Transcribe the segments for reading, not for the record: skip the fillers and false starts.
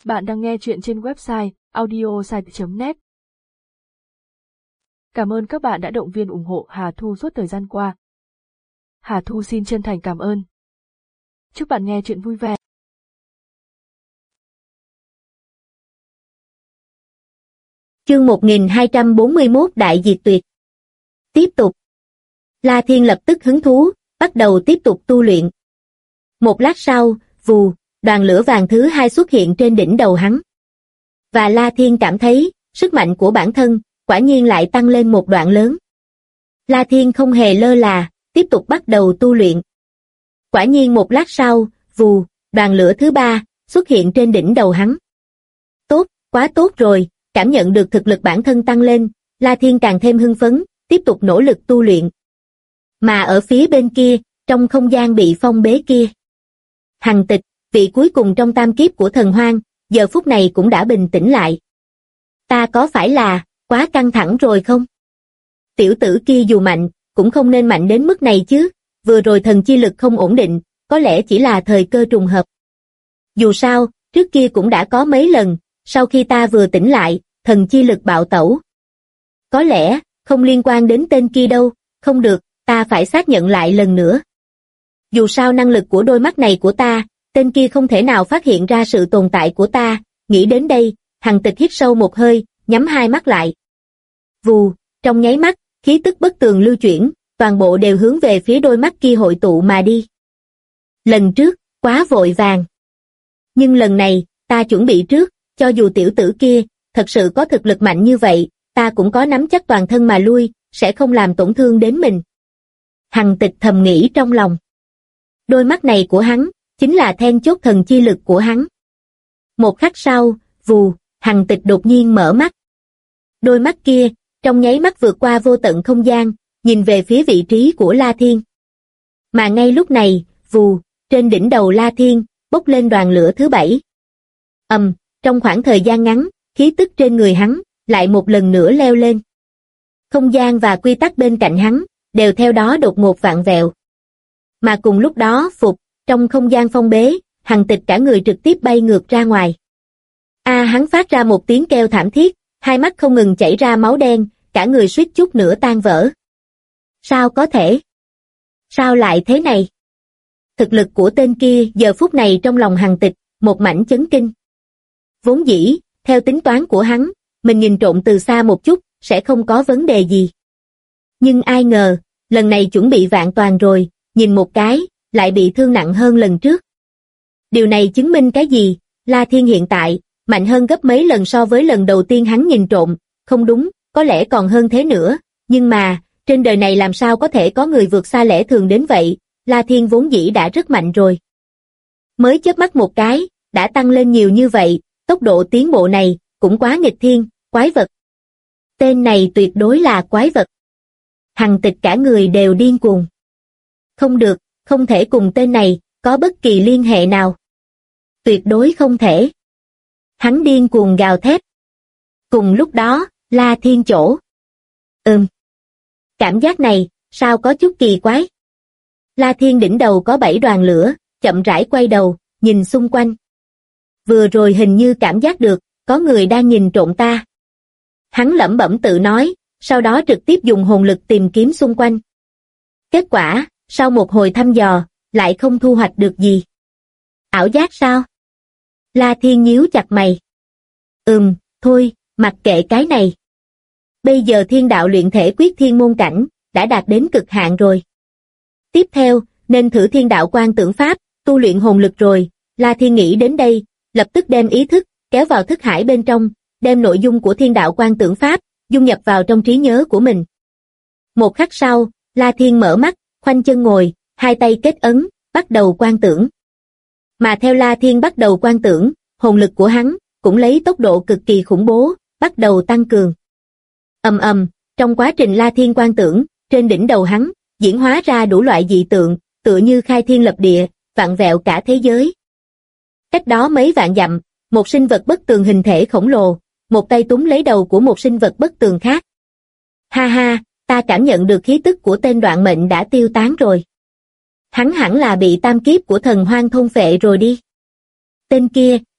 Bạn đang nghe chuyện trên website audiosite.net. Cảm ơn các bạn đã động viên ủng hộ Hà Thu suốt thời gian qua. Hà Thu xin chân thành cảm ơn. Chúc bạn nghe chuyện vui vẻ. Chương 1241 Đại Diệt Tuyệt. Tiếp tục. La Thiên lập tức hứng thú, bắt đầu tiếp tục tu luyện. Một lát sau, vù, đoàn lửa vàng thứ hai xuất hiện trên đỉnh đầu hắn. Và La Thiên cảm thấy, sức mạnh của bản thân, quả nhiên lại tăng lên một đoạn lớn. La Thiên không hề lơ là, tiếp tục bắt đầu tu luyện. Quả nhiên một lát sau, vù, đoàn lửa thứ ba, xuất hiện trên đỉnh đầu hắn. Tốt, quá tốt rồi, cảm nhận được thực lực bản thân tăng lên, La Thiên càng thêm hưng phấn, tiếp tục nỗ lực tu luyện. Mà ở phía bên kia, trong không gian bị phong bế kia, Hằng Tịch, vị cuối cùng trong tam kiếp của thần hoang, giờ phút này cũng đã bình tĩnh lại. Ta có phải là quá căng thẳng rồi không? Tiểu tử kia dù mạnh, cũng không nên mạnh đến mức này chứ, vừa rồi thần chi lực không ổn định, có lẽ chỉ là thời cơ trùng hợp. Dù sao, trước kia cũng đã có mấy lần, sau khi ta vừa tỉnh lại, thần chi lực bạo tẩu. Có lẽ, không liên quan đến tên kia đâu, không được, ta phải xác nhận lại lần nữa. Dù sao năng lực của đôi mắt này của ta, tên kia không thể nào phát hiện ra sự tồn tại của ta, nghĩ đến đây, Hằng Tịch hít sâu một hơi, nhắm hai mắt lại. Vù, trong nháy mắt, khí tức bất tường lưu chuyển, toàn bộ đều hướng về phía đôi mắt kia hội tụ mà đi. Lần trước, quá vội vàng. Nhưng lần này, ta chuẩn bị trước, cho dù tiểu tử kia, thật sự có thực lực mạnh như vậy, ta cũng có nắm chắc toàn thân mà lui, sẽ không làm tổn thương đến mình. Hằng Tịch thầm nghĩ trong lòng. Đôi mắt này của hắn, chính là then chốt thần chi lực của hắn. Một khắc sau, vù, Hằng Tịch đột nhiên mở mắt. Đôi mắt kia, trong nháy mắt vượt qua vô tận không gian, nhìn về phía vị trí của La Thiên. Mà ngay lúc này, vù, trên đỉnh đầu La Thiên, bốc lên đoàn lửa thứ bảy. Trong khoảng thời gian ngắn, khí tức trên người hắn, lại một lần nữa leo lên. Không gian và quy tắc bên cạnh hắn, đều theo đó đột ngột vạn vẹo. Mà cùng lúc đó, trong không gian phong bế, Hằng Tịch cả người trực tiếp bay ngược ra ngoài. Hắn phát ra một tiếng kêu thảm thiết, hai mắt không ngừng chảy ra máu đen, cả người suýt chút nữa tan vỡ. Sao có thể? Sao lại thế này? Thực lực của tên kia giờ phút này trong lòng Hằng Tịch, một mảnh chấn kinh. Vốn dĩ, theo tính toán của hắn, mình nhìn trộm từ xa một chút, sẽ không có vấn đề gì. Nhưng ai ngờ, lần này chuẩn bị vạn toàn rồi, nhìn một cái, lại bị thương nặng hơn lần trước. Điều này chứng minh cái gì? La Thiên hiện tại, mạnh hơn gấp mấy lần so với lần đầu tiên hắn nhìn trộm, không đúng, có lẽ còn hơn thế nữa, nhưng mà, trên đời này làm sao có thể có người vượt xa lẽ thường đến vậy, La Thiên vốn dĩ đã rất mạnh rồi. Mới chớp mắt một cái, đã tăng lên nhiều như vậy, tốc độ tiến bộ này, cũng quá nghịch thiên, quái vật. Tên này tuyệt đối là quái vật. Hằng Tịch cả người đều điên cuồng. Không được, không thể cùng tên này, có bất kỳ liên hệ nào. Tuyệt đối không thể. Hắn điên cuồng gào thét. Cùng lúc đó, La Thiên chỗ. Cảm giác này, sao có chút kỳ quái. La Thiên đỉnh đầu có 7 đoàn lửa, chậm rãi quay đầu, nhìn xung quanh. Vừa rồi hình như cảm giác được, có người đang nhìn trộm ta. Hắn lẩm bẩm tự nói, sau đó trực tiếp dùng hồn lực tìm kiếm xung quanh. Kết quả, sau một hồi thăm dò, lại không thu hoạch được gì. Ảo giác sao? La Thiên nhíu chặt mày. Thôi, mặc kệ cái này. Bây giờ thiên đạo luyện thể quyết thiên môn cảnh, đã đạt đến cực hạn rồi. Tiếp theo, nên thử thiên đạo quan tưởng pháp, tu luyện hồn lực rồi. La Thiên nghĩ đến đây, lập tức đem ý thức, kéo vào thức hải bên trong, đem nội dung của thiên đạo quan tưởng pháp, dung nhập vào trong trí nhớ của mình. Một khắc sau, La Thiên mở mắt, khoanh chân ngồi, hai tay kết ấn, bắt đầu quan tưởng. Mà theo La Thiên bắt đầu quan tưởng, hồn lực của hắn, cũng lấy tốc độ cực kỳ khủng bố, bắt đầu tăng cường. Trong quá trình La Thiên quan tưởng, trên đỉnh đầu hắn, diễn hóa ra đủ loại dị tượng, tựa như khai thiên lập địa, vạn vẹo cả thế giới. Cách đó mấy vạn dặm, một sinh vật bất tường hình thể khổng lồ, một tay túm lấy đầu của một sinh vật bất tường khác. Ha ha, ta cảm nhận được khí tức của tên đoạn mệnh đã tiêu tán rồi. Hắn hẳn là bị tam kiếp của thần hoang thôn phệ rồi đi. Tên kia,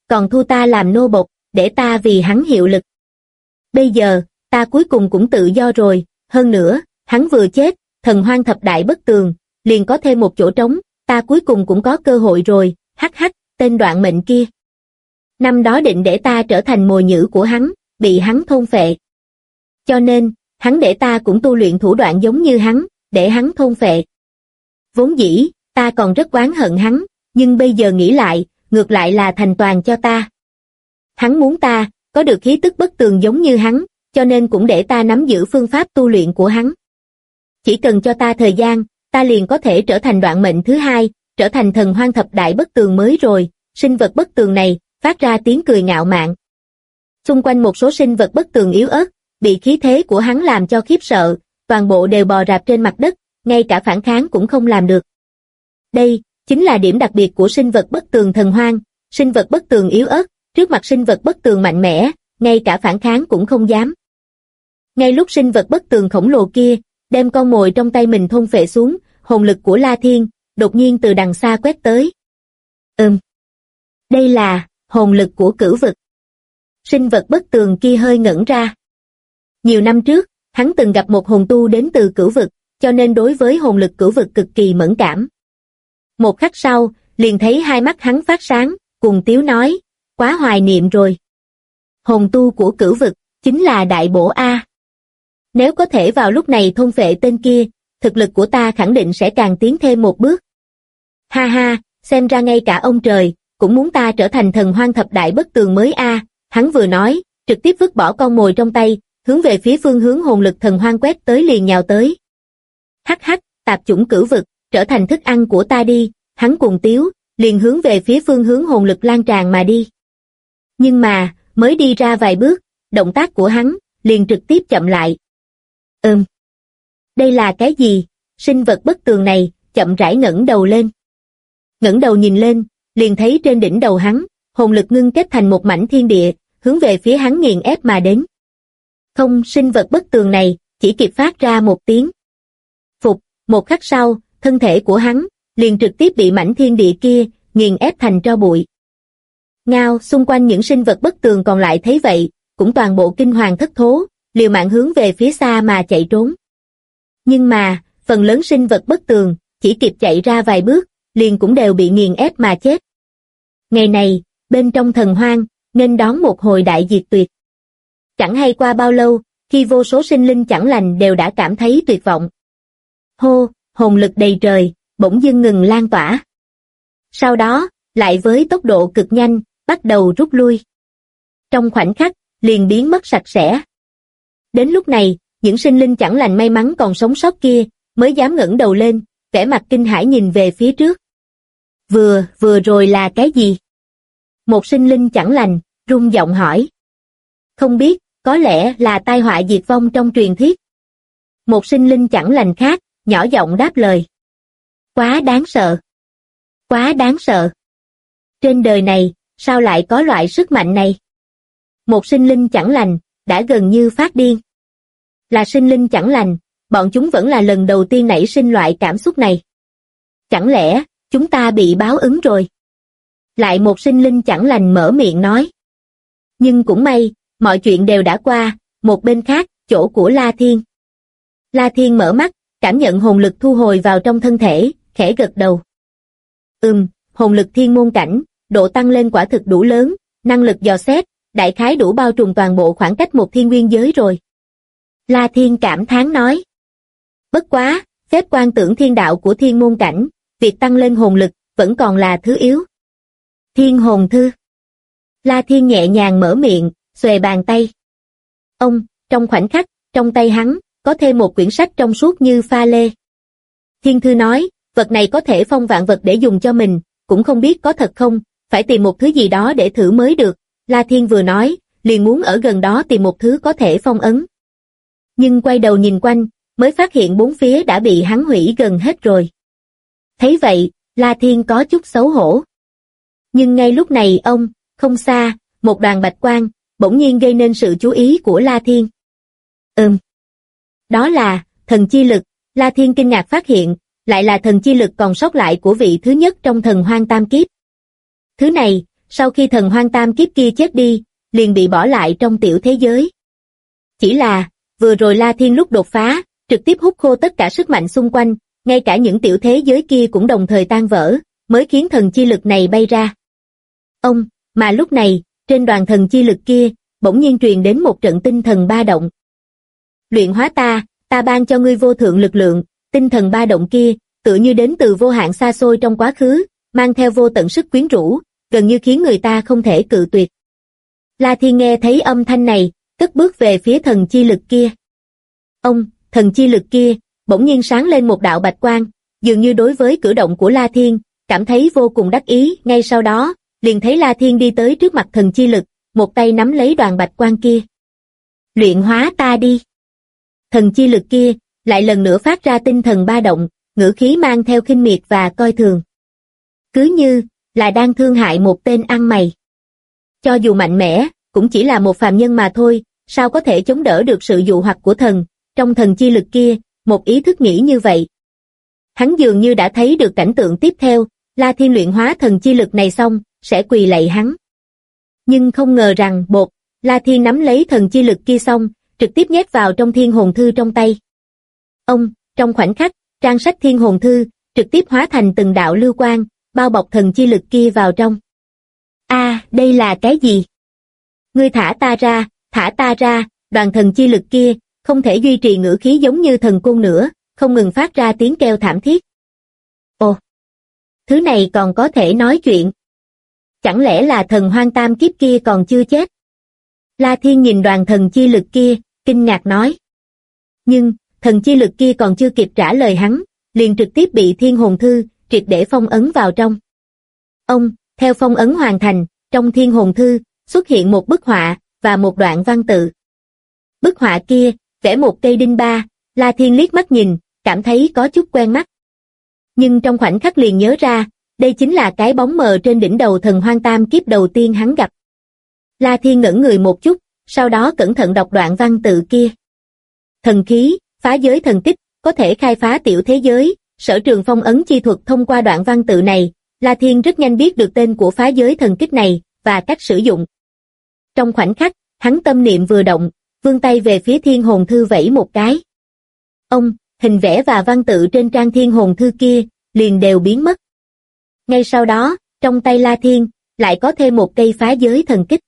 còn thu ta làm nô bộc, để ta vì hắn hiệu lực. Bây giờ, ta cuối cùng cũng tự do rồi, hơn nữa, hắn vừa chết, thần hoang thập đại bất tường, liền có thêm một chỗ trống, ta cuối cùng cũng có cơ hội rồi, hắc hắc, tên đoạn mệnh kia. Năm đó định để ta trở thành mồi nhử của hắn, bị hắn thôn phệ. Cho nên, hắn để ta cũng tu luyện thủ đoạn giống như hắn, để hắn thôn phệ. Vốn dĩ, ta còn rất oán hận hắn, nhưng bây giờ nghĩ lại, ngược lại là thành toàn cho ta. Hắn muốn ta, có được khí tức bất tường giống như hắn, cho nên cũng để ta nắm giữ phương pháp tu luyện của hắn. Chỉ cần cho ta thời gian, ta liền có thể trở thành đoạn mệnh thứ hai, trở thành thần hoang thập đại bất tường mới rồi. Sinh vật bất tường này, phát ra tiếng cười ngạo mạn. Xung quanh một số sinh vật bất tường yếu ớt, bị khí thế của hắn làm cho khiếp sợ, toàn bộ đều bò rạp trên mặt đất, ngay cả phản kháng cũng không làm được. Đây, chính là điểm đặc biệt của sinh vật bất tường thần hoang, sinh vật bất tường yếu ớt, trước mặt sinh vật bất tường mạnh mẽ, ngay cả phản kháng cũng không dám. Ngay lúc sinh vật bất tường khổng lồ kia, đem con mồi trong tay mình thôn phệ xuống, hồn lực của La Thiên, đột nhiên từ đằng xa quét tới. Đây là hồn lực của cửu vực. Sinh vật bất tường kia hơi ngẩn ra. Nhiều năm trước, hắn từng gặp một hồn tu đến từ cửu vực, cho nên đối với hồn lực cửu vực cực kỳ mẫn cảm. Một khắc sau, liền thấy hai mắt hắn phát sáng, cùng tiếu nói, quá hoài niệm rồi. Hồn tu của cửu vực, chính là đại bổ A. Nếu có thể vào lúc này thôn phệ tên kia, thực lực của ta khẳng định sẽ càng tiến thêm một bước. Ha ha, xem ra ngay cả ông trời, cũng muốn ta trở thành thần hoang thập đại bất tường mới A. Hắn vừa nói, trực tiếp vứt bỏ con mồi trong tay, hướng về phía phương hướng hồn lực thần hoang quét tới liền nhào tới. Hắc hắc, tạp chủng cửu vực, trở thành thức ăn của ta đi, hắn cuồng tiếu, liền hướng về phía phương hướng hồn lực lan tràn mà đi. Nhưng mà, mới đi ra vài bước, động tác của hắn, liền trực tiếp chậm lại. Đây là cái gì? Sinh vật bất tường này, chậm rãi ngẩng đầu lên. Ngẩng đầu nhìn lên, liền thấy trên đỉnh đầu hắn, hồn lực ngưng kết thành một mảnh thiên địa, hướng về phía hắn nghiền ép mà đến. Không, sinh vật bất tường này, chỉ kịp phát ra một tiếng. Phục, một khắc sau, thân thể của hắn, liền trực tiếp bị mảnh thiên địa kia, nghiền ép thành tro bụi. Ngao, xung quanh những sinh vật bất tường còn lại thấy vậy, cũng toàn bộ kinh hoàng thất thố, liều mạng hướng về phía xa mà chạy trốn. Nhưng mà, phần lớn sinh vật bất tường, chỉ kịp chạy ra vài bước, liền cũng đều bị nghiền ép mà chết. Ngày này, bên trong thần hoang, nghênh đón một hồi đại diệt tuyệt. Chẳng hay qua bao lâu, khi vô số sinh linh chẳng lành đều đã cảm thấy tuyệt vọng. Hô, hồn lực đầy trời, bỗng dưng ngừng lan tỏa. Sau đó, lại với tốc độ cực nhanh, bắt đầu rút lui. Trong khoảnh khắc, liền biến mất sạch sẽ. Đến lúc này, những sinh linh chẳng lành may mắn còn sống sót kia, mới dám ngẩng đầu lên, vẻ mặt kinh hãi nhìn về phía trước. Vừa rồi là cái gì? Một sinh linh chẳng lành, run giọng hỏi. Không biết, có lẽ là tai họa diệt vong trong truyền thuyết. Một sinh linh chẳng lành khác, nhỏ giọng đáp lời. Quá đáng sợ. Quá đáng sợ. Trên đời này, sao lại có loại sức mạnh này? Một sinh linh chẳng lành, đã gần như phát điên. Là sinh linh chẳng lành, bọn chúng vẫn là lần đầu tiên nảy sinh loại cảm xúc này. Chẳng lẽ, chúng ta bị báo ứng rồi? Lại một sinh linh chẳng lành mở miệng nói. Nhưng cũng may, mọi chuyện đều đã qua, một bên khác, chỗ của La Thiên. La Thiên mở mắt, cảm nhận hồn lực thu hồi vào trong thân thể, khẽ gật đầu. Hồn lực thiên môn cảnh, độ tăng lên quả thực đủ lớn, năng lực dò xét, đại khái đủ bao trùm toàn bộ khoảng cách một thiên nguyên giới rồi. La Thiên cảm thán nói. Bất quá, phép quan tưởng thiên đạo của thiên môn cảnh, việc tăng lên hồn lực, vẫn còn là thứ yếu. Thiên hồn thư. La Thiên nhẹ nhàng mở miệng, xuề bàn tay. Trong khoảnh khắc, trong tay hắn, có thêm một quyển sách trong suốt như pha lê. Thiên thư nói, vật này có thể phong vạn vật để dùng cho mình, cũng không biết có thật không, phải tìm một thứ gì đó để thử mới được. La Thiên vừa nói, liền muốn ở gần đó tìm một thứ có thể phong ấn. Nhưng quay đầu nhìn quanh, mới phát hiện bốn phía đã bị hắn hủy gần hết rồi. Thấy vậy, La Thiên có chút xấu hổ. Nhưng ngay lúc này không xa, một đoàn bạch quang, bỗng nhiên gây nên sự chú ý của La Thiên. Đó là, thần chi lực. La Thiên kinh ngạc phát hiện, lại là thần chi lực còn sót lại của vị thứ nhất trong thần hoang tam kiếp. Thứ này, sau khi thần hoang tam kiếp kia chết đi, liền bị bỏ lại trong tiểu thế giới. Chỉ là, vừa rồi La Thiên lúc đột phá, trực tiếp hút khô tất cả sức mạnh xung quanh, ngay cả những tiểu thế giới kia cũng đồng thời tan vỡ, mới khiến thần chi lực này bay ra. Mà lúc này, trên đoàn thần chi lực kia, bỗng nhiên truyền đến một trận tinh thần ba động. Luyện hóa ta ban cho ngươi vô thượng lực lượng, tinh thần ba động kia, tựa như đến từ vô hạn xa xôi trong quá khứ, mang theo vô tận sức quyến rũ, gần như khiến người ta không thể cự tuyệt. La Thiên nghe thấy âm thanh này, cất bước về phía thần chi lực kia. Thần chi lực kia, bỗng nhiên sáng lên một đạo bạch quang, dường như đối với cử động của La Thiên, cảm thấy vô cùng đắc ý, ngay sau đó, liền thấy La Thiên đi tới trước mặt thần chi lực, một tay nắm lấy đoàn bạch quang kia. Luyện hóa ta đi. Thần chi lực kia, lại lần nữa phát ra tinh thần ba động, ngữ khí mang theo khinh miệt và coi thường. Cứ như, là đang thương hại một tên ăn mày. Cho dù mạnh mẽ, cũng chỉ là một phàm nhân mà thôi, sao có thể chống đỡ được sự dụ hoặc của thần, trong thần chi lực kia, một ý thức nghĩ như vậy. Hắn dường như đã thấy được cảnh tượng tiếp theo, La Thiên luyện hóa thần chi lực này xong, sẽ quỳ lạy hắn. Nhưng không ngờ rằng, La Thiên nắm lấy thần chi lực kia xong, trực tiếp nhét vào trong thiên hồn thư trong tay. Trong khoảnh khắc, trang sách thiên hồn thư, trực tiếp hóa thành từng đạo lưu quang, bao bọc thần chi lực kia vào trong. Đây là cái gì? Ngươi thả ta ra, đoàn thần chi lực kia, không thể duy trì ngữ khí giống như thần côn nữa, không ngừng phát ra tiếng kêu thảm thiết. Thứ này còn có thể nói chuyện. Chẳng lẽ là thần hoang tam kiếp kia còn chưa chết? La Thiên nhìn đoàn thần chi lực kia, kinh ngạc nói. Nhưng, thần chi lực kia còn chưa kịp trả lời hắn, liền trực tiếp bị thiên hồn thư, triệt để phong ấn vào trong. Theo phong ấn hoàn thành, trong thiên hồn thư, xuất hiện một bức họa, và một đoạn văn tự. Bức họa kia, vẽ một cây đinh ba, La Thiên liếc mắt nhìn, cảm thấy có chút quen mắt. Nhưng trong khoảnh khắc liền nhớ ra, đây chính là cái bóng mờ trên đỉnh đầu thần hoang tam kiếp đầu tiên hắn gặp. La Thiên ngẩn người một chút, sau đó cẩn thận đọc đoạn văn tự kia. Thần khí, phá giới thần kích, có thể khai phá tiểu thế giới, sở trường phong ấn chi thuật. Thông qua đoạn văn tự này, La Thiên rất nhanh biết được tên của phá giới thần kích này, và cách sử dụng. Trong khoảnh khắc, hắn tâm niệm vừa động, vươn tay về phía thiên hồn thư vẫy một cái. Hình vẽ và văn tự trên trang thiên hồn thư kia, liền đều biến mất. Ngay sau đó, trong tay La Thiên, lại có thêm một cây phá giới thần kích.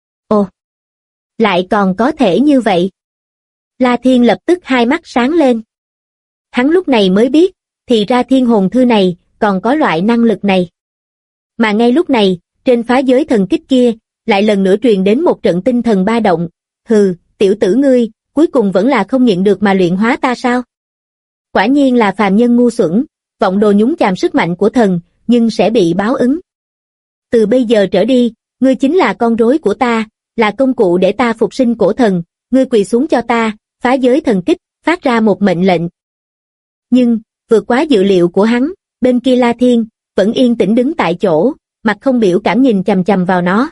Lại còn có thể như vậy. La Thiên lập tức hai mắt sáng lên. Hắn lúc này mới biết, thì ra thiên hồn thư này, còn có loại năng lực này. Mà ngay lúc này, trên phá giới thần kích kia, lại lần nữa truyền đến một trận tinh thần ba động. Hừ, tiểu tử ngươi, cuối cùng vẫn là không nhịn được mà luyện hóa ta sao? Quả nhiên là phàm nhân ngu xuẩn, vọng đồ nhúng chàm sức mạnh của thần, nhưng sẽ bị báo ứng. Từ bây giờ trở đi, ngươi chính là con rối của ta, là công cụ để ta phục sinh cổ thần, ngươi quỳ xuống cho ta, phá giới thần kích, phát ra một mệnh lệnh. Nhưng, vượt quá dự liệu của hắn, bên kia La Thiên, vẫn yên tĩnh đứng tại chỗ, mặt không biểu cảm nhìn chằm chằm vào nó.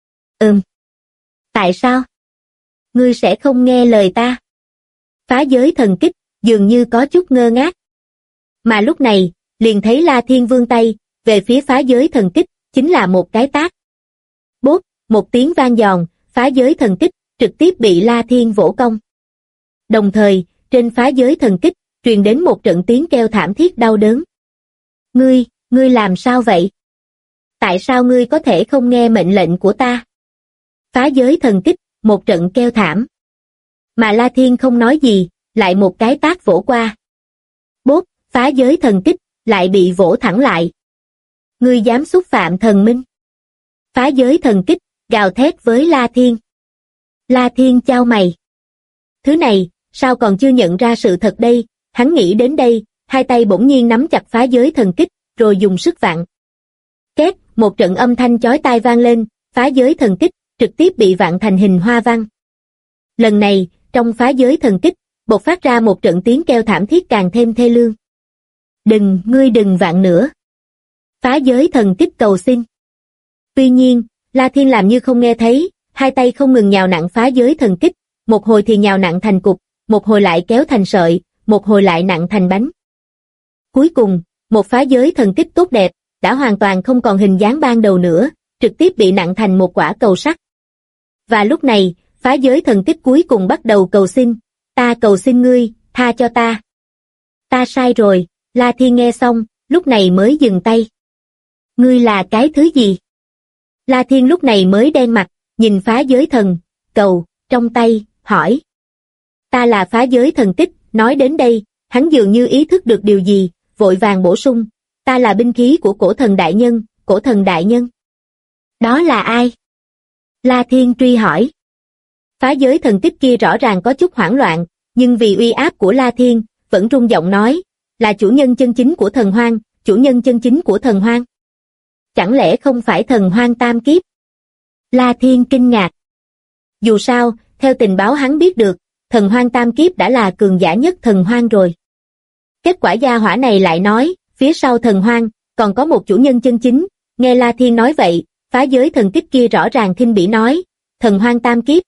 Tại sao? Ngươi sẽ không nghe lời ta? Phá giới thần kích, dường như có chút ngơ ngác. Mà lúc này, liền thấy La Thiên vươn tay, về phía phá giới thần kích, chính là một cái tát. Bốp, một tiếng vang giòn, phá giới thần kích, trực tiếp bị La Thiên vỗ cong. Đồng thời, trên phá giới thần kích, truyền đến một trận tiếng kêu thảm thiết đau đớn. Ngươi làm sao vậy? Tại sao ngươi có thể không nghe mệnh lệnh của ta? Phá giới thần kích, một trận kêu thảm. Mà La Thiên không nói gì, lại một cái tát vỗ qua. Bốp, phá giới thần kích, lại bị vỗ thẳng lại. Ngươi dám xúc phạm thần minh? Phá giới thần kích, gào thét với La Thiên. La Thiên chau mày. Thứ này, sao còn chưa nhận ra sự thật đây? Hắn nghĩ đến đây, hai tay bỗng nhiên nắm chặt phá giới thần kích, rồi dùng sức vặn. Két, một trận âm thanh chói tai vang lên, phá giới thần kích, trực tiếp bị vặn thành hình hoa văn. Lần này, trong phá giới thần kích, bộc phát ra một trận tiếng kêu thảm thiết càng thêm thê lương. Ngươi đừng vặn nữa. Phá giới thần kích cầu xin. Tuy nhiên, La Thiên làm như không nghe thấy, hai tay không ngừng nhào nặn phá giới thần kích, một hồi thì nhào nặn thành cục, một hồi lại kéo thành sợi, một hồi lại nặn thành bánh. Cuối cùng, một phá giới thần kích tốt đẹp, đã hoàn toàn không còn hình dáng ban đầu nữa, trực tiếp bị nặng thành một quả cầu sắt. Và lúc này, phá giới thần tích cuối cùng bắt đầu cầu xin, ta cầu xin ngươi, tha cho ta. Ta sai rồi, La Thiên nghe xong, lúc này mới dừng tay. Ngươi là cái thứ gì? La Thiên lúc này mới đen mặt, nhìn phá giới thần, cầu, trong tay, hỏi. Ta là phá giới thần tích, nói đến đây, hắn dường như ý thức được điều gì, vội vàng bổ sung, ta là binh khí của cổ thần đại nhân, cổ thần đại nhân. Đó là ai? La Thiên truy hỏi. Phá giới thần tích kia rõ ràng có chút hoảng loạn, nhưng vì uy áp của La Thiên, vẫn rung giọng nói, là chủ nhân chân chính của thần hoang, chủ nhân chân chính của thần hoang. Chẳng lẽ không phải thần hoang tam kiếp? La Thiên kinh ngạc. Dù sao, theo tình báo hắn biết được, thần hoang tam kiếp đã là cường giả nhất thần hoang rồi. Kết quả gia hỏa này lại nói, phía sau thần hoang, còn có một chủ nhân chân chính, nghe La Thiên nói vậy, phá giới thần tích kia rõ ràng khinh bỉ nói, thần hoang tam kiếp.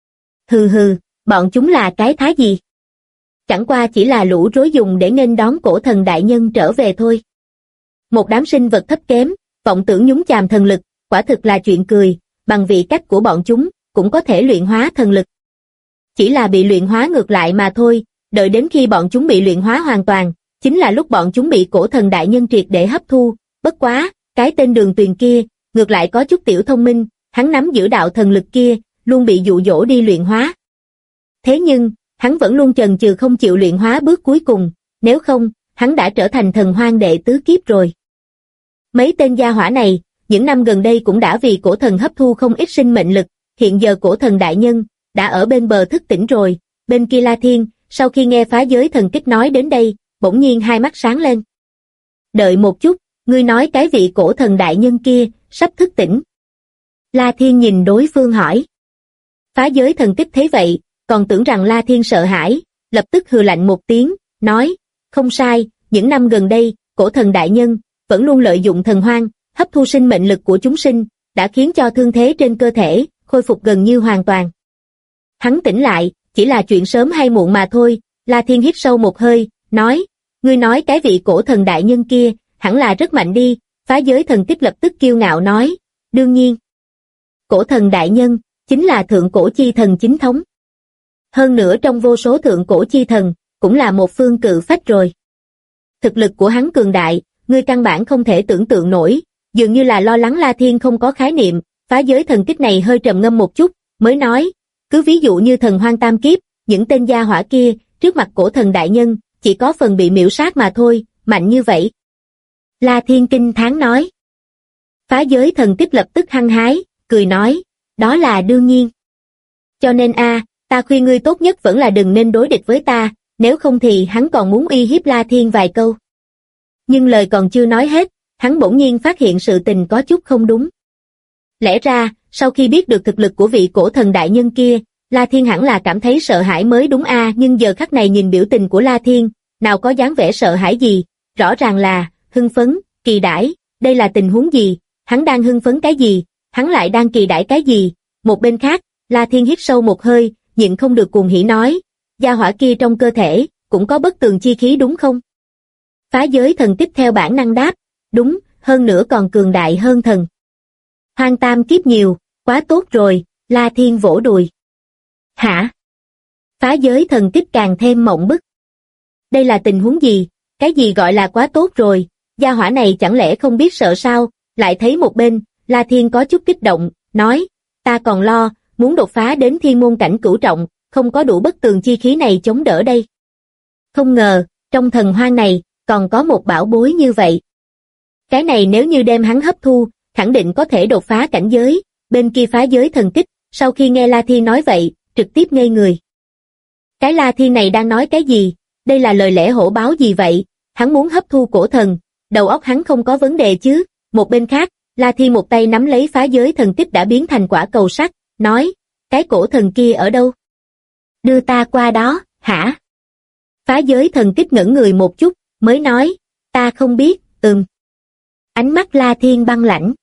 Hừ hừ, bọn chúng là cái thá gì? Chẳng qua chỉ là lũ rối dùng để nghênh đón cổ thần đại nhân trở về thôi. Một đám sinh vật thấp kém, vọng tưởng nhúng chàm thần lực, quả thực là chuyện cười, bằng vị cách của bọn chúng, cũng có thể luyện hóa thần lực. Chỉ là bị luyện hóa ngược lại mà thôi, đợi đến khi bọn chúng bị luyện hóa hoàn toàn, chính là lúc bọn chúng bị cổ thần đại nhân triệt để hấp thu, bất quá, cái tên Đường Tuyền kia, ngược lại có chút tiểu thông minh, hắn nắm giữ đạo thần lực kia, luôn bị dụ dỗ đi luyện hóa. Thế nhưng, hắn vẫn luôn chần chừ không chịu luyện hóa bước cuối cùng, nếu không, hắn đã trở thành thần hoang đệ tứ kiếp rồi. Mấy tên gia hỏa này, những năm gần đây cũng đã vì cổ thần hấp thu không ít sinh mệnh lực, hiện giờ cổ thần đại nhân, đã ở bên bờ thức tỉnh rồi, bên kia La Thiên, sau khi nghe phá giới thần kích nói đến đây, bỗng nhiên hai mắt sáng lên. Đợi một chút, ngươi nói cái vị cổ thần đại nhân kia, sắp thức tỉnh. La Thiên nhìn đối phương hỏi. Phá giới thần kích thấy vậy, còn tưởng rằng La Thiên sợ hãi, lập tức hừ lạnh một tiếng, nói, không sai, những năm gần đây, cổ thần đại nhân, vẫn luôn lợi dụng thần hoang, hấp thu sinh mệnh lực của chúng sinh, đã khiến cho thương thế trên cơ thể, khôi phục gần như hoàn toàn. Hắn tỉnh lại, chỉ là chuyện sớm hay muộn mà thôi, La Thiên hít sâu một hơi, nói, ngươi nói cái vị cổ thần đại nhân kia, hẳn là rất mạnh đi, phá giới thần kích lập tức kiêu ngạo nói, đương nhiên. Cổ thần đại nhân, chính là thượng cổ chi thần chính thống. Hơn nữa trong vô số thượng cổ chi thần, cũng là một phương cự phách rồi. Thực lực của hắn cường đại, ngươi căn bản không thể tưởng tượng nổi, dường như là lo lắng La Thiên không có khái niệm, phá giới thần kích này hơi trầm ngâm một chút, mới nói, cứ ví dụ như thần hoang tam kiếp, những tên gia hỏa kia, trước mặt cổ thần đại nhân, chỉ có phần bị miễu sát mà thôi, mạnh như vậy. La Thiên kinh thán nói. Phá giới thần kích lập tức hăng hái, cười nói, đó là đương nhiên. Cho nên ta khuyên ngươi tốt nhất vẫn là đừng nên đối địch với ta, nếu không thì hắn còn muốn uy hiếp La Thiên vài câu. Nhưng lời còn chưa nói hết, hắn bỗng nhiên phát hiện sự tình có chút không đúng. Lẽ ra, sau khi biết được thực lực của vị cổ thần đại nhân kia, La Thiên hẳn là cảm thấy sợ hãi mới đúng nhưng giờ khắc này nhìn biểu tình của La Thiên, nào có dáng vẻ sợ hãi gì, rõ ràng là, hưng phấn, kỳ đãi, đây là tình huống gì, hắn đang hưng phấn cái gì, hắn lại đang kỳ đãi cái gì. Một bên khác, La Thiên hít sâu một hơi, nhịn không được cuồng hỉ nói, gia hỏa kia trong cơ thể, cũng có bất tường chi khí đúng không? Phá giới thần tích theo bản năng đáp, đúng, hơn nữa còn cường đại hơn thần. Hoang tam kiếp nhiều, quá tốt rồi, La Thiên vỗ đùi. Hả? Phá giới thần tích càng thêm mộng bức. Đây là tình huống gì? Cái gì gọi là quá tốt rồi? Gia hỏa này chẳng lẽ không biết sợ sao? Lại thấy một bên, La Thiên có chút kích động, nói, ta còn lo, muốn đột phá đến thiên môn cảnh cửu trọng, không có đủ bất tường chi khí này chống đỡ đây. Không ngờ, trong thần hoang này, còn có một bảo bối như vậy. Cái này nếu như đem hắn hấp thu, khẳng định có thể đột phá cảnh giới. Bên kia phá giới thần tích, sau khi nghe La Thiên nói vậy, trực tiếp ngây người. Cái La Thiên này đang nói cái gì? Đây là lời lẽ hổ báo gì vậy? Hắn muốn hấp thu cổ thần, đầu óc hắn không có vấn đề chứ? Một bên khác, La Thiên một tay nắm lấy phá giới thần tích đã biến thành quả cầu sắt, nói, cái cổ thần kia ở đâu? Đưa ta qua đó, hả? Phá giới thần tích ngẩn người một chút, mới nói, ta không biết, Ánh mắt La Thiên băng lãnh.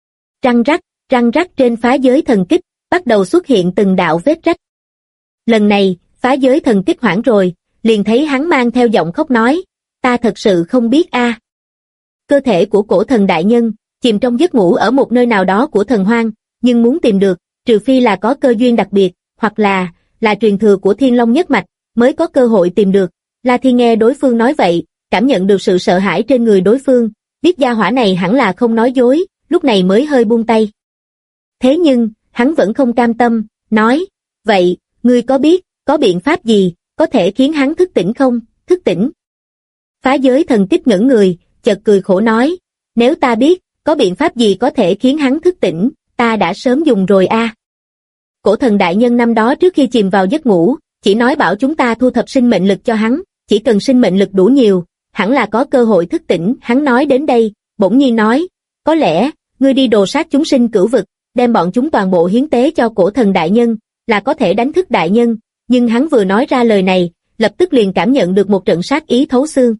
Răng rắc trên phá giới thần kích, bắt đầu xuất hiện từng đạo vết rách. Lần này, phá giới thần kích hoảng rồi, liền thấy hắn mang theo giọng khóc nói, ta thật sự không biết Cơ thể của cổ thần đại nhân, chìm trong giấc ngủ ở một nơi nào đó của thần hoang, nhưng muốn tìm được, trừ phi là có cơ duyên đặc biệt, hoặc là truyền thừa của Thiên Long nhất mạch, mới có cơ hội tìm được. La Thiên nghe đối phương nói vậy, cảm nhận được sự sợ hãi trên người đối phương, biết gia hỏa này hẳn là không nói dối, lúc này mới hơi buông tay. Thế nhưng, hắn vẫn không cam tâm, nói, vậy, ngươi có biết, có biện pháp gì, có thể khiến hắn thức tỉnh không? Thức tỉnh. Phá giới thần kích ngẩn người, chợt cười khổ nói, nếu ta biết, có biện pháp gì có thể khiến hắn thức tỉnh, ta đã sớm dùng rồi a. Cổ thần đại nhân năm đó trước khi chìm vào giấc ngủ, chỉ nói bảo chúng ta thu thập sinh mệnh lực cho hắn, chỉ cần sinh mệnh lực đủ nhiều, hẳn là có cơ hội thức tỉnh. Hắn nói đến đây, bỗng nhiên nói, có lẽ, ngươi đi đồ sát chúng sinh cửu vực, đem bọn chúng toàn bộ hiến tế cho cổ thần đại nhân, là có thể đánh thức đại nhân, nhưng hắn vừa nói ra lời này, lập tức liền cảm nhận được một trận sát ý thấu xương.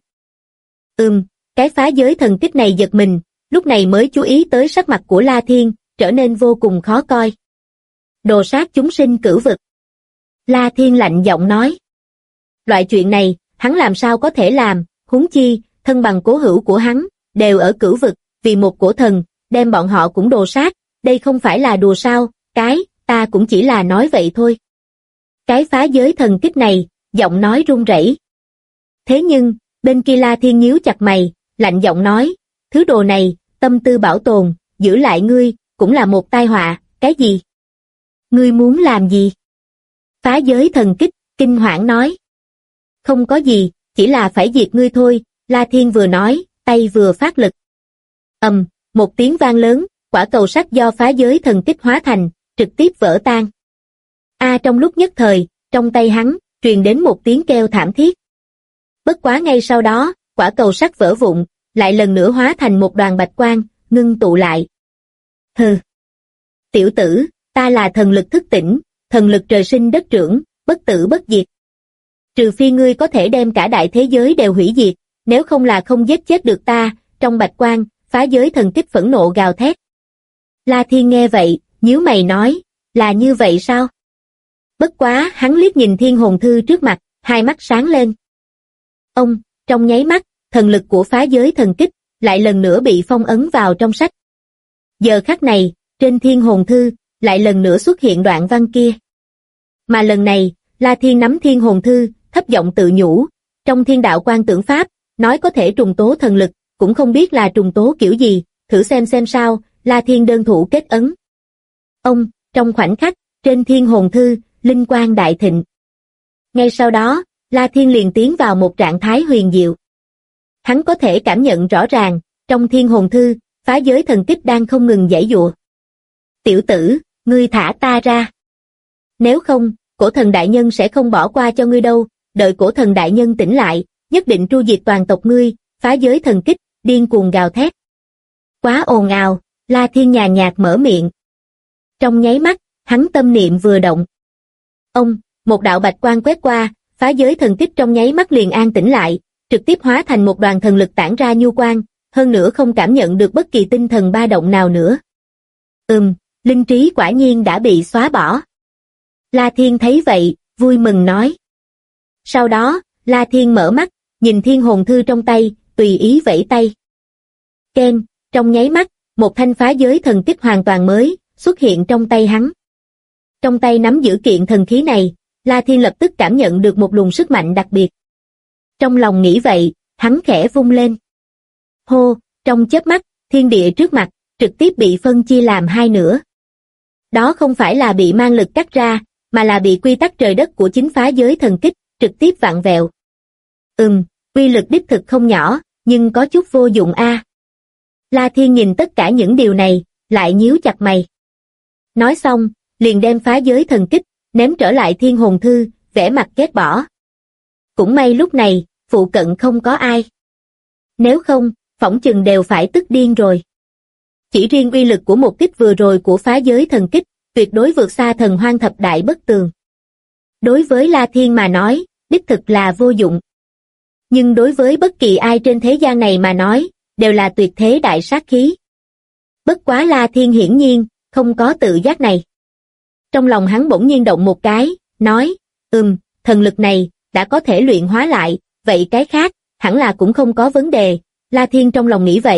Cái phá giới thần kích này giật mình, lúc này mới chú ý tới sắc mặt của La Thiên, trở nên vô cùng khó coi. Đồ sát chúng sinh cửu vực. La Thiên lạnh giọng nói. Loại chuyện này, hắn làm sao có thể làm, huống chi, thân bằng cố hữu của hắn, đều ở cửu vực, vì một cổ thần, đem bọn họ cũng đồ sát, đây không phải là đùa sao, ta cũng chỉ là nói vậy thôi. Cái phá giới thần kích này, giọng nói run rẩy. Thế nhưng, bên kia La Thiên nhíu chặt mày, lạnh giọng nói, thứ đồ này, tâm tư bảo tồn, giữ lại ngươi, cũng là một tai họa, cái gì? Ngươi muốn làm gì? Phá giới thần kích, kinh hoảng nói. Không có gì, chỉ là phải diệt ngươi thôi, La Thiên vừa nói, tay vừa phát lực. Một tiếng vang lớn, quả cầu sắt do phá giới thần kích hóa thành, trực tiếp vỡ tan. Trong lúc nhất thời, trong tay hắn, truyền đến một tiếng kêu thảm thiết. Bất quá ngay sau đó, quả cầu sắt vỡ vụn, lại lần nữa hóa thành một đoàn bạch quang, ngưng tụ lại. Hừ. Tiểu tử, ta là thần lực thức tỉnh, thần lực trời sinh đất trưởng, bất tử bất diệt. Trừ phi ngươi có thể đem cả đại thế giới đều hủy diệt, nếu không là không giết chết được ta. Trong bạch quang, phá giới thần kích phẫn nộ gào thét. La Thiên nghe vậy, nhíu mày nói, là như vậy sao? Bất quá, hắn liếc nhìn thiên hồn thư trước mặt, hai mắt sáng lên. Trong nháy mắt, thần lực của phá giới thần kích, lại lần nữa bị phong ấn vào trong sách. Giờ khắc này, trên thiên hồn thư, lại lần nữa xuất hiện đoạn văn kia. Mà lần này, La Thiên nắm thiên hồn thư, thấp giọng tự nhủ, trong thiên đạo quan tưởng pháp, nói có thể trùng tố thần lực, cũng không biết là trùng tố kiểu gì, thử xem sao. La Thiên đơn thủ kết ấn. Trong khoảnh khắc, trên thiên hồn thư, linh quang đại thịnh. Ngay sau đó, La Thiên liền tiến vào một trạng thái huyền diệu. Hắn có thể cảm nhận rõ ràng, trong thiên hồn thư, phá giới thần kích đang không ngừng giãy giụa. Tiểu tử, ngươi thả ta ra. Nếu không, cổ thần đại nhân sẽ không bỏ qua cho ngươi đâu, đợi cổ thần đại nhân tỉnh lại, nhất định tru diệt toàn tộc ngươi. Phá giới thần kích, điên cuồng gào thét. Quá ồn ào, La Thiên nhàn nhạt mở miệng. Trong nháy mắt, hắn tâm niệm vừa động. Một đạo bạch quang quét qua, phá giới thần kích trong nháy mắt liền an tĩnh lại, trực tiếp hóa thành một đoàn thần lực tản ra nhu quang, hơn nữa không cảm nhận được bất kỳ tinh thần ba động nào nữa. Linh trí quả nhiên đã bị xóa bỏ. La Thiên thấy vậy, vui mừng nói. Sau đó, La Thiên mở mắt, nhìn thiên hồn thư trong tay, tùy ý vẫy tay. Keng, trong nháy mắt, một thanh phá giới thần kích hoàn toàn mới, xuất hiện trong tay hắn. Trong tay nắm giữ kiện thần khí này, La Thiên lập tức cảm nhận được một luồng sức mạnh đặc biệt. Trong lòng nghĩ vậy, hắn khẽ vung lên. Hô, trong chớp mắt, thiên địa trước mặt, trực tiếp bị phân chia làm hai nửa. Đó không phải là bị mang lực cắt ra, mà là bị quy tắc trời đất của chính phá giới thần kích, trực tiếp vặn vẹo. Uy lực đích thực không nhỏ, nhưng có chút vô dụng a. La Thiên nhìn tất cả những điều này, lại nhíu chặt mày. Nói xong, liền đem phá giới thần kích, ném trở lại thiên hồn thư, vẻ mặt ghét bỏ. Cũng may lúc này, phụ cận không có ai. Nếu không, phỏng chừng đều phải tức điên rồi. Chỉ riêng uy lực của một kích vừa rồi của phá giới thần kích, tuyệt đối vượt xa thần hoang thập đại bất tường. Đối với La Thiên mà nói, đích thực là vô dụng. Nhưng đối với bất kỳ ai trên thế gian này mà nói, đều là tuyệt thế đại sát khí. Bất quá La Thiên hiển nhiên, không có tự giác này. Trong lòng hắn bỗng nhiên động một cái, nói, thần lực này, đã có thể luyện hóa lại, vậy cái khác, hẳn là cũng không có vấn đề. La Thiên trong lòng nghĩ vậy,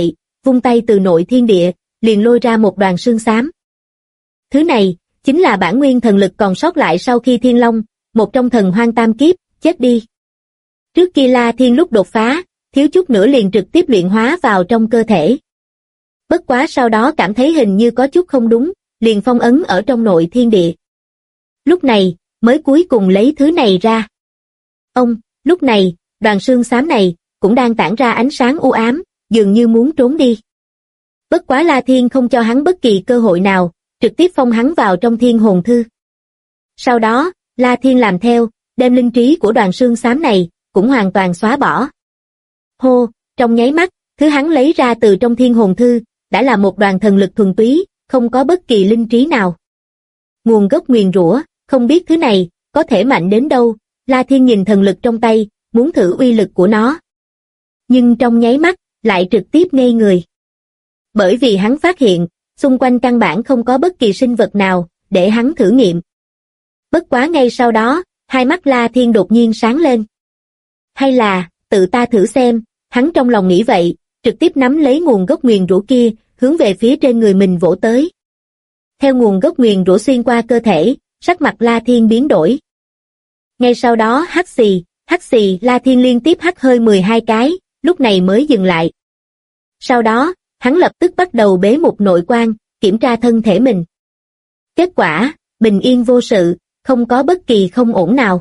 vung tay từ nội thiên địa, liền lôi ra một đoàn sương xám. Thứ này, chính là bản nguyên thần lực còn sót lại sau khi Thiên Long, một trong thần hoang tam kiếp, chết đi. Trước kia La Thiên lúc đột phá, thiếu chút nữa liền trực tiếp luyện hóa vào trong cơ thể. Bất quá sau đó cảm thấy hình như có chút không đúng, liền phong ấn ở trong nội thiên địa. Lúc này, mới cuối cùng lấy thứ này ra. Lúc này, đoàn sương xám này, cũng đang tản ra ánh sáng u ám, dường như muốn trốn đi. Bất quá La Thiên không cho hắn bất kỳ cơ hội nào, trực tiếp phong hắn vào trong thiên hồn thư. Sau đó, La Thiên làm theo, đem linh trí của đoàn sương xám này, cũng hoàn toàn xóa bỏ. Hô, trong nháy mắt, thứ hắn lấy ra từ trong thiên hồn thư, đã là một đoàn thần lực thuần túy, không có bất kỳ linh trí nào. Nguồn gốc nguyền rủa, không biết thứ này, có thể mạnh đến đâu, La Thiên nhìn thần lực trong tay, muốn thử uy lực của nó. Nhưng trong nháy mắt, lại trực tiếp ngây người. Bởi vì hắn phát hiện, xung quanh căn bản không có bất kỳ sinh vật nào, để hắn thử nghiệm. Bất quá ngay sau đó, hai mắt La Thiên đột nhiên sáng lên. Hay là, tự ta thử xem, hắn trong lòng nghĩ vậy, trực tiếp nắm lấy nguồn gốc nguyền rủa kia, hướng về phía trên người mình vỗ tới. Theo nguồn gốc nguyền rủa xuyên qua cơ thể, sắc mặt La Thiên biến đổi. Ngay sau đó hắt xì, La Thiên liên tiếp hắt hơi 12 cái, lúc này mới dừng lại. Sau đó, hắn lập tức bắt đầu bế một nội quan, kiểm tra thân thể mình. Kết quả, bình yên vô sự, không có bất kỳ không ổn nào.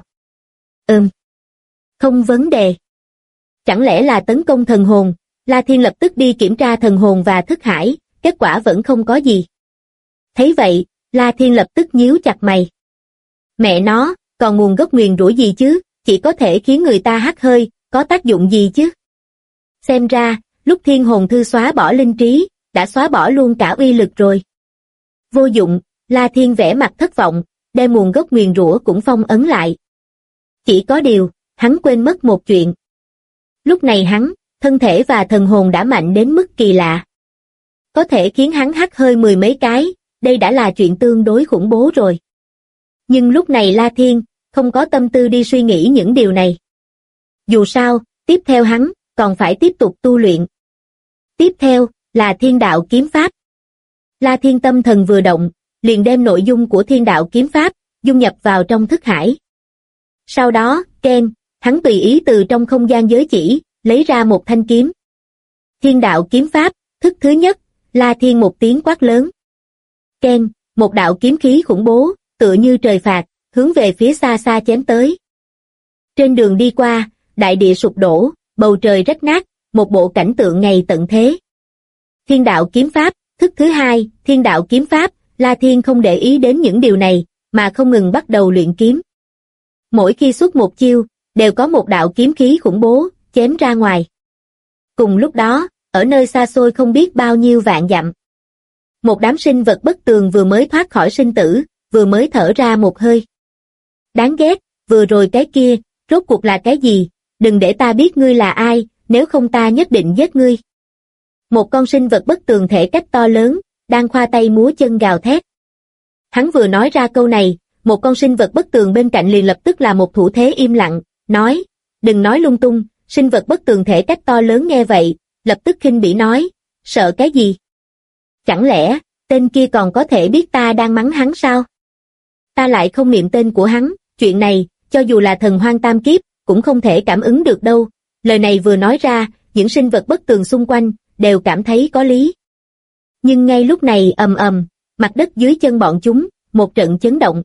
Không vấn đề. Chẳng lẽ là tấn công thần hồn? La Thiên lập tức đi kiểm tra thần hồn và thức hải, kết quả vẫn không có gì. Thấy vậy, La Thiên lập tức nhíu chặt mày. Mẹ nó, còn nguồn gốc nguyền rủa gì chứ, chỉ có thể khiến người ta hắt hơi, có tác dụng gì chứ? Xem ra, lúc thiên hồn thư xóa bỏ linh trí, đã xóa bỏ luôn cả uy lực rồi. Vô dụng, La Thiên vẻ mặt thất vọng, đem nguồn gốc nguyền rủa cũng phong ấn lại. Chỉ có điều, hắn quên mất một chuyện. Lúc này hắn, thân thể và thần hồn đã mạnh đến mức kỳ lạ. Có thể khiến hắn hắt hơi 10 mấy cái, đây đã là chuyện tương đối khủng bố rồi. Nhưng lúc này La Thiên, không có tâm tư đi suy nghĩ những điều này. Dù sao, tiếp theo hắn, còn phải tiếp tục tu luyện. Tiếp theo, là thiên đạo kiếm pháp. La Thiên tâm thần vừa động, liền đem nội dung của thiên đạo kiếm pháp, dung nhập vào trong thức hải. Sau đó, hắn tùy ý từ trong không gian giới chỉ, lấy ra một thanh kiếm. Thiên đạo kiếm pháp, thức thứ nhất, La Thiên một tiếng quát lớn. Một đạo kiếm khí khủng bố, tựa như trời phạt, hướng về phía xa xa chém tới. Trên đường đi qua, đại địa sụp đổ, bầu trời rách nát, một bộ cảnh tượng ngày tận thế. Thiên đạo kiếm pháp, thức thứ hai, thiên đạo kiếm pháp, La Thiên không để ý đến những điều này, mà không ngừng bắt đầu luyện kiếm. Mỗi khi xuất một chiêu, đều có một đạo kiếm khí khủng bố, chém ra ngoài. Cùng lúc đó, ở nơi xa xôi không biết bao nhiêu vạn dặm. Một đám sinh vật bất tường vừa mới thoát khỏi sinh tử, vừa mới thở ra một hơi. Đáng ghét, vừa rồi cái kia, rốt cuộc là cái gì? Đừng để ta biết ngươi là ai, nếu không ta nhất định giết ngươi. Một con sinh vật bất tường thể cách to lớn, đang khoa tay múa chân gào thét. Hắn vừa nói ra câu này, một con sinh vật bất tường bên cạnh liền lập tức là một thủ thế im lặng, nói, đừng nói lung tung. Sinh vật bất tường thể cách to lớn nghe vậy, lập tức khinh bỉ nói, sợ cái gì? Chẳng lẽ, tên kia còn có thể biết ta đang mắng hắn sao? Ta lại không niệm tên của hắn, chuyện này, cho dù là thần hoang tam kiếp, cũng không thể cảm ứng được đâu. Lời này vừa nói ra, những sinh vật bất tường xung quanh, đều cảm thấy có lý. Nhưng ngay lúc này mặt đất dưới chân bọn chúng, một trận chấn động.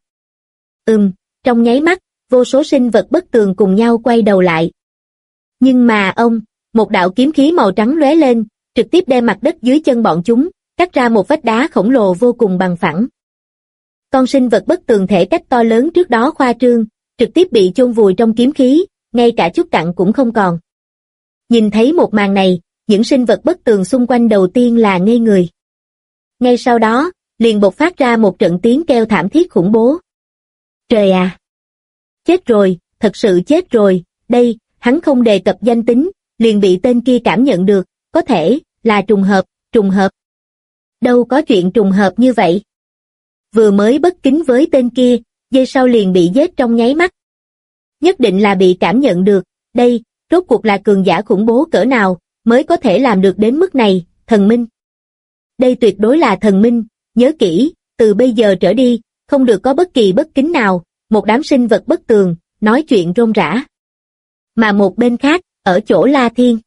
Trong nháy mắt, vô số sinh vật bất tường cùng nhau quay đầu lại. Nhưng mà một đạo kiếm khí màu trắng lóe lên, trực tiếp đem mặt đất dưới chân bọn chúng, cắt ra một vách đá khổng lồ vô cùng bằng phẳng. Con sinh vật bất tường thể cách to lớn trước đó khoa trương, trực tiếp bị chôn vùi trong kiếm khí, ngay cả chút cặn cũng không còn. Nhìn thấy một màn này, những sinh vật bất tường xung quanh đầu tiên là ngây người. Ngay sau đó, liền bộc phát ra một trận tiếng kêu thảm thiết khủng bố. Trời à! Chết rồi, thật sự chết rồi, đây, hắn không đề cập danh tính, liền bị tên kia cảm nhận được, có thể, là trùng hợp. Đâu có chuyện trùng hợp như vậy. Vừa mới bất kính với tên kia, giây sau liền bị giết trong nháy mắt. Nhất định là bị cảm nhận được, đây, rốt cuộc là cường giả khủng bố cỡ nào, mới có thể làm được đến mức này, thần minh. Đây tuyệt đối là thần minh, nhớ kỹ, từ bây giờ trở đi, không được có bất kỳ bất kính nào, một đám sinh vật bất tường, nói chuyện rôm rả. Mà một bên khác, ở chỗ La Thiên.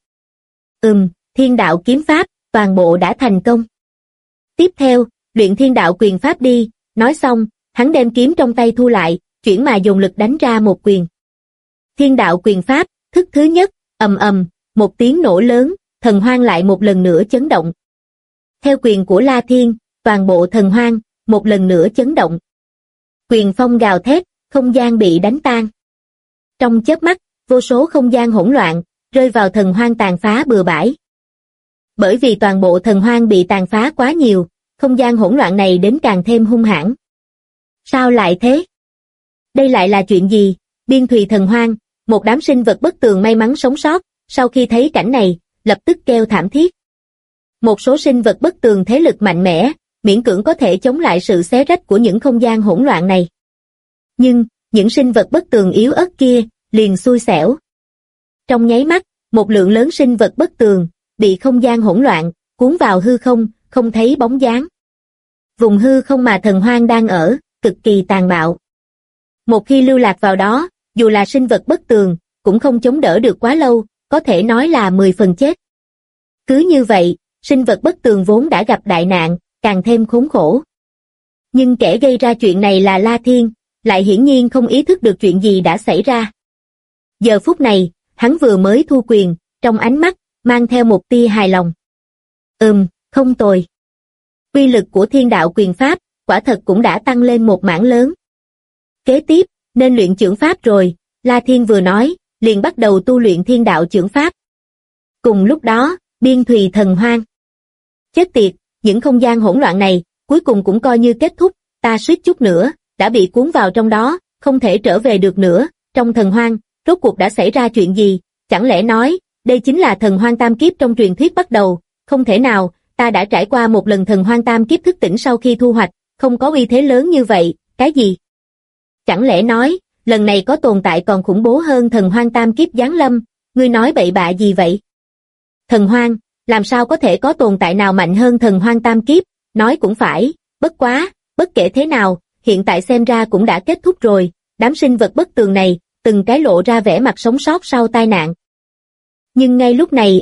Thiên đạo kiếm pháp, toàn bộ đã thành công. Tiếp theo, luyện thiên đạo quyền pháp đi, nói xong, hắn đem kiếm trong tay thu lại, chuyển mà dùng lực đánh ra một quyền. Thiên đạo quyền pháp, thức thứ nhất, ầm ầm, một tiếng nổ lớn, thần hoang lại một lần nữa chấn động. Theo quyền của La Thiên, toàn bộ thần hoang, một lần nữa chấn động. Quyền phong gào thét, không gian bị đánh tan. Trong chớp mắt, vô số không gian hỗn loạn, rơi vào thần hoang tàn phá bừa bãi. Bởi vì toàn bộ thần hoang bị tàn phá quá nhiều, không gian hỗn loạn này đến càng thêm hung hãn. Sao lại thế? Đây lại là chuyện gì? Biên thùy thần hoang, một đám sinh vật bất tường may mắn sống sót, sau khi thấy cảnh này, lập tức kêu thảm thiết. Một số sinh vật bất tường thế lực mạnh mẽ, miễn cưỡng có thể chống lại sự xé rách của những không gian hỗn loạn này. Nhưng, những sinh vật bất tường yếu ớt kia, liền xui xẻo. Trong nháy mắt, một lượng lớn sinh vật bất tường, bị không gian hỗn loạn, cuốn vào hư không, không thấy bóng dáng. Vùng hư không mà thần hoang đang ở, cực kỳ tàn bạo. Một khi lưu lạc vào đó, dù là sinh vật bất tường, cũng không chống đỡ được quá lâu, có thể nói là 10 phần chết. Cứ như vậy, sinh vật bất tường vốn đã gặp đại nạn, càng thêm khốn khổ. Nhưng kẻ gây ra chuyện này là La Thiên, lại hiển nhiên không ý thức được chuyện gì đã xảy ra. Giờ phút này, hắn vừa mới thu quyền, trong ánh mắt, mang theo một tia hài lòng. Không tồi. Uy lực của thiên đạo quyền pháp, quả thật cũng đã tăng lên một mảng lớn. Kế tiếp, nên luyện chưởng pháp rồi, La Thiên vừa nói, liền bắt đầu tu luyện thiên đạo chưởng pháp. Cùng lúc đó, biên thùy thần hoang. Chết tiệt, những không gian hỗn loạn này, cuối cùng cũng coi như kết thúc, ta suýt chút nữa, đã bị cuốn vào trong đó, không thể trở về được nữa, trong thần hoang, rốt cuộc đã xảy ra chuyện gì, chẳng lẽ nói, đây chính là thần hoang tam kiếp trong truyền thuyết bắt đầu, không thể nào, ta đã trải qua một lần thần hoang tam kiếp thức tỉnh sau khi thu hoạch, không có uy thế lớn như vậy, cái gì? Chẳng lẽ nói, lần này có tồn tại còn khủng bố hơn thần hoang tam kiếp giáng lâm, ngươi nói bậy bạ gì vậy? Thần hoang, làm sao có thể có tồn tại nào mạnh hơn thần hoang tam kiếp, nói cũng phải, bất quá, bất kể thế nào, hiện tại xem ra cũng đã kết thúc rồi, đám sinh vật bất tường này, từng cái lộ ra vẻ mặt sống sót sau tai nạn. Nhưng ngay lúc này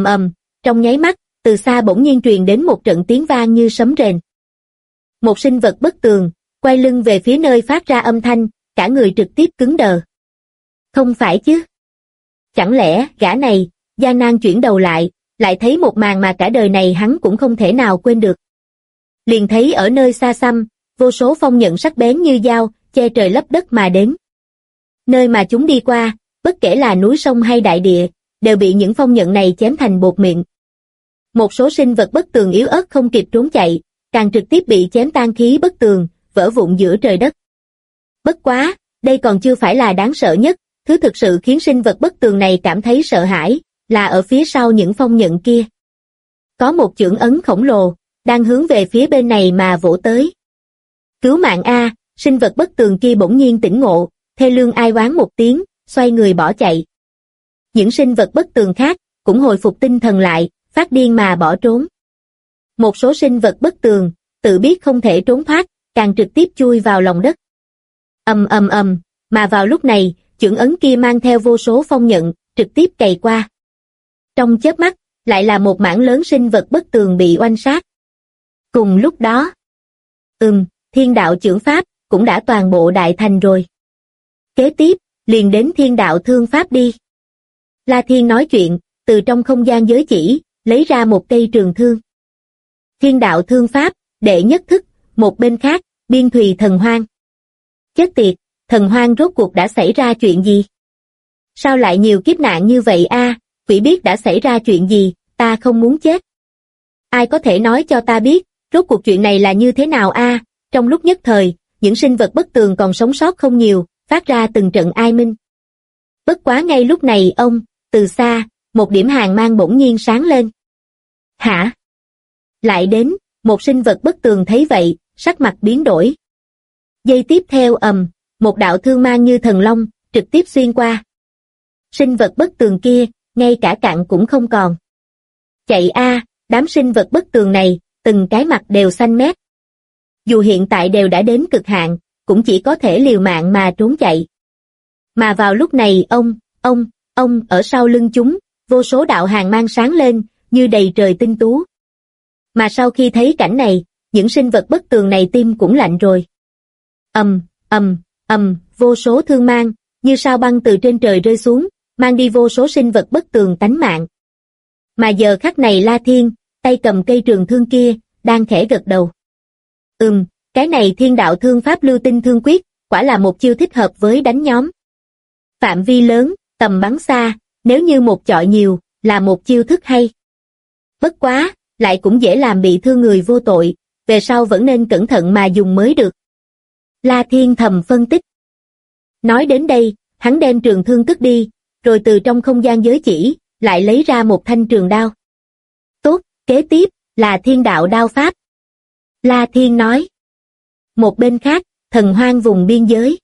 trong nháy mắt, từ xa bỗng nhiên truyền đến một trận tiếng vang như sấm rền. Một sinh vật bất tường, quay lưng về phía nơi phát ra âm thanh, cả người trực tiếp cứng đờ. Không phải chứ? Chẳng lẽ gã này, gian nan chuyển đầu lại thấy một màn mà cả đời này hắn cũng không thể nào quên được. Liền thấy ở nơi xa xăm, vô số phong nhận sắc bén như dao, che trời lấp đất mà đến. Nơi mà chúng đi qua, bất kể là núi sông hay đại địa, đều bị những phong nhận này chém thành bột mịn. Một số sinh vật bất tường yếu ớt không kịp trốn chạy, càng trực tiếp bị chém tan khí bất tường, vỡ vụn giữa trời đất. Bất quá, đây còn chưa phải là đáng sợ nhất, thứ thực sự khiến sinh vật bất tường này cảm thấy sợ hãi, là ở phía sau những phong nhận kia. Có một chưởng ấn khổng lồ, đang hướng về phía bên này mà vỗ tới. Cứu mạng A, sinh vật bất tường kia bỗng nhiên tỉnh ngộ, thê lương ai oán một tiếng, xoay người bỏ chạy. Những sinh vật bất tường khác, cũng hồi phục tinh thần lại, phát điên mà bỏ trốn. Một số sinh vật bất tường, tự biết không thể trốn thoát, càng trực tiếp chui vào lòng đất. Mà vào lúc này, chưởng ấn kia mang theo vô số phong nhận, trực tiếp cày qua. Trong chớp mắt, lại là một mảng lớn sinh vật bất tường bị oanh sát. Cùng lúc đó, thiên đạo chưởng pháp, cũng đã toàn bộ đại thành rồi. Kế tiếp, liền đến thiên đạo thương pháp đi. La Thiên nói chuyện, từ trong không gian giới chỉ, lấy ra một cây trường thương. Thiên đạo thương pháp, đệ nhất thức, một bên khác, biên thùy thần hoang. Chết tiệt, thần hoang rốt cuộc đã xảy ra chuyện gì? Sao lại nhiều kiếp nạn như vậy a? Quỷ biết đã xảy ra chuyện gì, ta không muốn chết. Ai có thể nói cho ta biết, rốt cuộc chuyện này là như thế nào a? Trong lúc nhất thời, những sinh vật bất tường còn sống sót không nhiều, phát ra từng trận ai minh. Bất quá ngay lúc này từ xa, một điểm hàn mang bỗng nhiên sáng lên. Hả? Lại đến, một sinh vật bất tường thấy vậy, sắc mặt biến đổi. Giây tiếp theo một đạo thương mang như thần long, trực tiếp xuyên qua. Sinh vật bất tường kia, ngay cả cặn cũng không còn. Chạy a, Đám sinh vật bất tường này, từng cái mặt đều xanh mét. Dù hiện tại đều đã đến cực hạn, cũng chỉ có thể liều mạng mà trốn chạy. Mà vào lúc này ông, ở sau lưng chúng, vô số đạo hàn mang sáng lên, như đầy trời tinh tú. Mà sau khi thấy cảnh này, những sinh vật bất tường này tim cũng lạnh rồi. Vô số thương mang, như sao băng từ trên trời rơi xuống, mang đi vô số sinh vật bất tường tánh mạng. Mà giờ khắc này La Thiên, tay cầm cây trường thương kia, đang khẽ gật đầu. Cái này thiên đạo thương pháp lưu tinh thương quyết, quả là một chiêu thích hợp với đánh nhóm. Phạm vi lớn, tầm bắn xa, nếu như một chọi nhiều, là một chiêu thức hay. Bất quá, lại cũng dễ làm bị thương người vô tội, về sau vẫn nên cẩn thận mà dùng mới được. La Thiên thầm phân tích. Nói đến đây, hắn đem trường thương cất đi, rồi từ trong không gian giới chỉ, lại lấy ra một thanh trường đao. Tốt, kế tiếp, là thiên đạo đao pháp. La Thiên nói. Một bên khác, thần hoang vùng biên giới.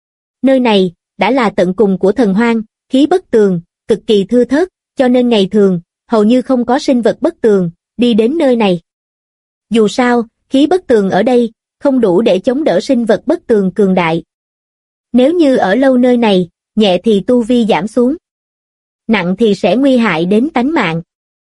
Nơi này, đã là tận cùng của thần hoang, khí bất tường, cực kỳ thưa thớt, cho nên ngày thường, hầu như không có sinh vật bất tường, đi đến nơi này. Dù sao, khí bất tường ở đây, không đủ để chống đỡ sinh vật bất tường cường đại. Nếu như ở lâu nơi này, nhẹ thì tu vi giảm xuống. Nặng thì sẽ nguy hại đến tánh mạng.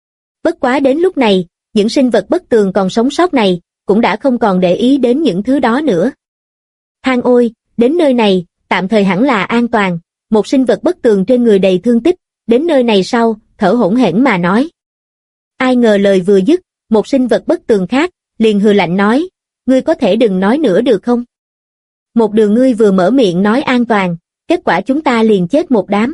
Bất quá đến lúc này, những sinh vật bất tường còn sống sót này, cũng đã không còn để ý đến những thứ đó nữa. Than ôi, đến nơi này, tạm thời hẳn là an toàn, một sinh vật bất tường trên người đầy thương tích, đến nơi này sau, thở hổn hển mà nói. Ai ngờ lời vừa dứt, một sinh vật bất tường khác, liền hừ lạnh nói, ngươi có thể đừng nói nữa được không? Một đường ngươi vừa mở miệng nói an toàn, kết quả chúng ta liền chết một đám.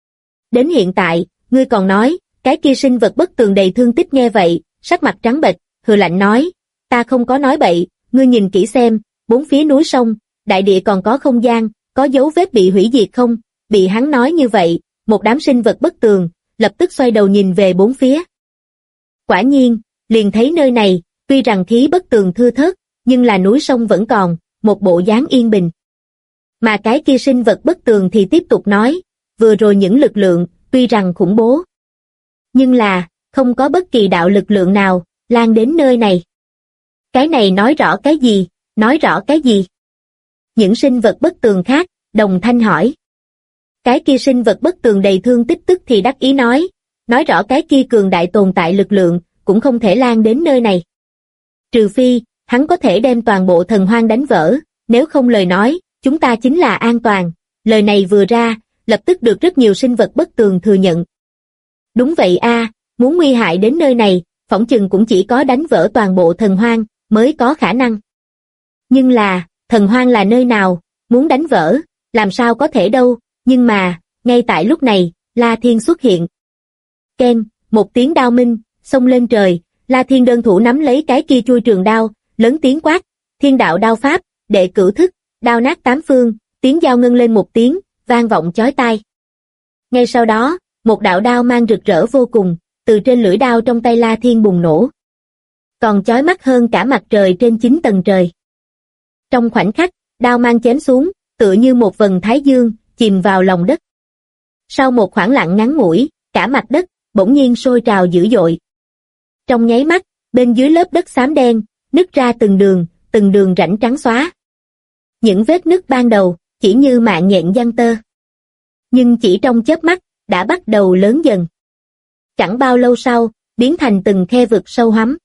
Đến hiện tại, ngươi còn nói, cái kia sinh vật bất tường đầy thương tích nghe vậy, sắc mặt trắng bệch, hừ lạnh nói, ta không có nói bậy, ngươi nhìn kỹ xem, bốn phía núi sông, đại địa còn có không gian, có dấu vết bị hủy diệt không? Bị hắn nói như vậy, một đám sinh vật bất tường, lập tức xoay đầu nhìn về bốn phía. Quả nhiên, liền thấy nơi này, tuy rằng khí bất tường thưa thớt, nhưng là núi sông vẫn còn, một bộ dáng yên bình. Mà cái kia sinh vật bất tường thì tiếp tục nói, vừa rồi những lực lượng, tuy rằng khủng bố, nhưng là, không có bất kỳ đạo lực lượng nào, lan đến nơi này. Cái này nói rõ cái gì, nói rõ cái gì? Những sinh vật bất tường khác, đồng thanh hỏi. Cái kia sinh vật bất tường đầy thương tích tức thì đắc ý nói rõ cái kia cường đại tồn tại lực lượng, cũng không thể lan đến nơi này. Trừ phi, hắn có thể đem toàn bộ thần hoang đánh vỡ, nếu không lời nói, chúng ta chính là an toàn. Lời này vừa ra, lập tức được rất nhiều sinh vật bất tường thừa nhận. Đúng vậy a, muốn nguy hại đến nơi này, phỏng chừng cũng chỉ có đánh vỡ toàn bộ thần hoang, mới có khả năng. Nhưng là, thần hoang là nơi nào, muốn đánh vỡ, làm sao có thể đâu, nhưng mà, ngay tại lúc này, La Thiên xuất hiện. Keng, một tiếng đao minh, xông lên trời, La Thiên đơn thủ nắm lấy cái kia chuôi trường đao, lớn tiếng quát, thiên đạo đao pháp, đệ cửu thức, đao nát tám phương, tiếng dao ngân lên một tiếng, vang vọng chói tai. Ngay sau đó, một đạo đao mang rực rỡ vô cùng, từ trên lưỡi đao trong tay La Thiên bùng nổ. Còn chói mắt hơn cả mặt trời trên 9 tầng trời. Trong khoảnh khắc, đao mang chém xuống, tựa như một vầng thái dương, chìm vào lòng đất. Sau một khoảng lặng ngắn ngủi, cả mặt đất, bỗng nhiên sôi trào dữ dội. Trong nháy mắt, bên dưới lớp đất xám đen, nứt ra từng đường rãnh trắng xóa. Những vết nứt ban đầu, chỉ như mạng nhện giăng tơ. Nhưng chỉ trong chớp mắt, đã bắt đầu lớn dần. Chẳng bao lâu sau, biến thành từng khe vực sâu hắm.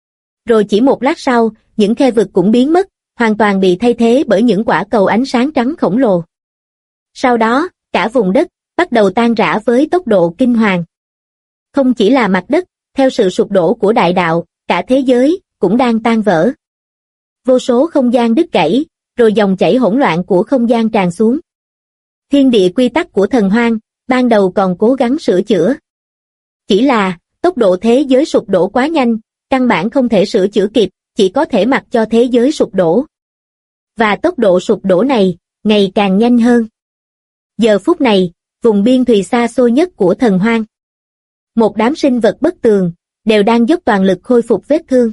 Rồi chỉ một lát sau, những khe vực cũng biến mất, hoàn toàn bị thay thế bởi những quả cầu ánh sáng trắng khổng lồ. Sau đó, cả vùng đất, bắt đầu tan rã với tốc độ kinh hoàng. Không chỉ là mặt đất, theo sự sụp đổ của đại đạo, cả thế giới, cũng đang tan vỡ. Vô số không gian đứt gãy, rồi dòng chảy hỗn loạn của không gian tràn xuống. Thiên địa quy tắc của thần hoang, ban đầu còn cố gắng sửa chữa. Chỉ là, tốc độ thế giới sụp đổ quá nhanh, căn bản không thể sửa chữa kịp, chỉ có thể mặc cho thế giới sụp đổ. Và tốc độ sụp đổ này, ngày càng nhanh hơn. Giờ phút này, vùng biên thùy xa xôi nhất của thần hoang. Một đám sinh vật bất tường, đều đang dốc toàn lực khôi phục vết thương.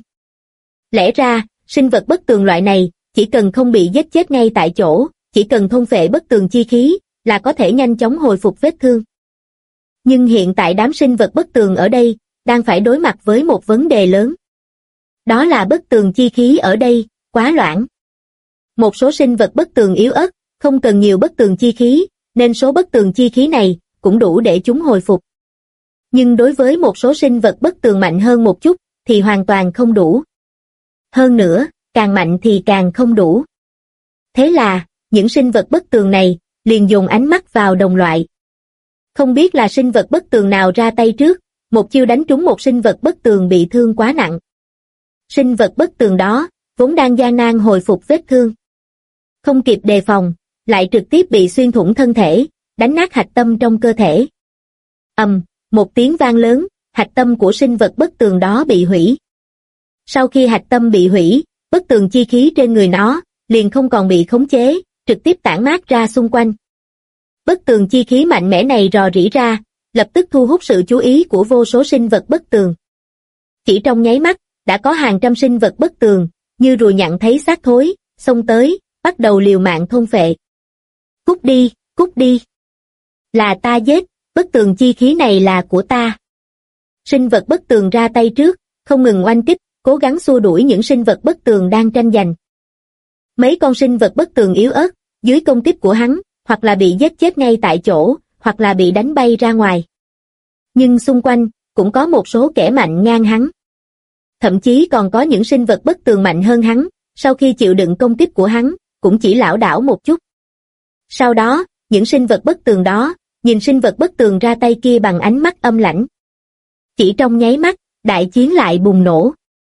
Lẽ ra, sinh vật bất tường loại này, chỉ cần không bị giết chết ngay tại chỗ, chỉ cần thôn phệ bất tường chi khí, là có thể nhanh chóng hồi phục vết thương. Nhưng hiện tại đám sinh vật bất tường ở đây, đang phải đối mặt với một vấn đề lớn. Đó là bất tường chi khí ở đây, quá loãng. Một số sinh vật bất tường yếu ớt, không cần nhiều bất tường chi khí, nên số bất tường chi khí này cũng đủ để chúng hồi phục. Nhưng đối với một số sinh vật bất tường mạnh hơn một chút, thì hoàn toàn không đủ. Hơn nữa, càng mạnh thì càng không đủ. Thế là, những sinh vật bất tường này liền dồn ánh mắt vào đồng loại. Không biết là sinh vật bất tường nào ra tay trước, một chiêu đánh trúng một sinh vật bất tường bị thương quá nặng. Sinh vật bất tường đó vốn đang gian nan hồi phục vết thương. Không kịp đề phòng, lại trực tiếp bị xuyên thủng thân thể, đánh nát hạch tâm trong cơ thể. Một tiếng vang lớn, hạch tâm của sinh vật bất tường đó bị hủy. Sau khi hạch tâm bị hủy, bất tường chi khí trên người nó liền không còn bị khống chế, trực tiếp tản mát ra xung quanh. Bất tường chi khí mạnh mẽ này rò rỉ ra, lập tức thu hút sự chú ý của vô số sinh vật bất tường. Chỉ trong nháy mắt, đã có hàng trăm sinh vật bất tường, như ruồi nhặn thấy xác thối, xông tới, bắt đầu liều mạng thôn phệ. Cút đi, cút đi. Là ta giết, bất tường chi khí này là của ta. Sinh vật bất tường ra tay trước, không ngừng oanh kích, cố gắng xua đuổi những sinh vật bất tường đang tranh giành. Mấy con sinh vật bất tường yếu ớt, dưới công kích của hắn, hoặc là bị giết chết ngay tại chỗ, hoặc là bị đánh bay ra ngoài. Nhưng xung quanh, cũng có một số kẻ mạnh ngang hắn. Thậm chí còn có những sinh vật bất tường mạnh hơn hắn, sau khi chịu đựng công kích của hắn, cũng chỉ lảo đảo một chút. Sau đó, những sinh vật bất tường đó, nhìn sinh vật bất tường ra tay kia bằng ánh mắt âm lãnh. Chỉ trong nháy mắt, đại chiến lại bùng nổ.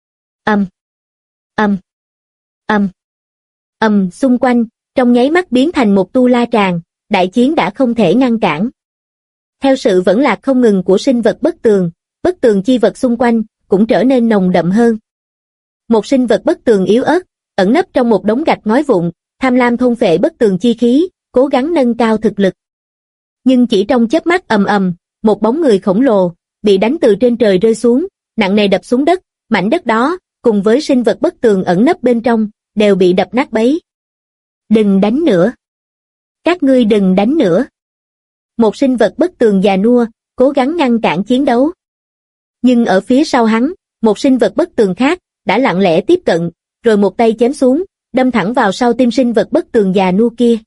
Xung quanh, trong nháy mắt biến thành một tu la tràng, đại chiến đã không thể ngăn cản. Theo sự vẫn lạc không ngừng của sinh vật bất tường chi vật xung quanh, cũng trở nên nồng đậm hơn. Một sinh vật bất tường yếu ớt, ẩn nấp trong một đống gạch ngói vụn, tham lam thôn phệ bất tường chi khí, cố gắng nâng cao thực lực. Nhưng chỉ trong chớp mắt một bóng người khổng lồ, bị đánh từ trên trời rơi xuống, nặng nề đập xuống đất, mảnh đất đó, cùng với sinh vật bất tường ẩn nấp bên trong, đều bị đập nát bấy. Đừng đánh nữa. Các ngươi đừng đánh nữa. Một sinh vật bất tường già nua, cố gắng ngăn cản chiến đấu. Nhưng ở phía sau hắn, một sinh vật bất tường khác, đã lặng lẽ tiếp cận, rồi một tay chém xuống, đâm thẳng vào sau tim sinh vật bất tường già nua kia.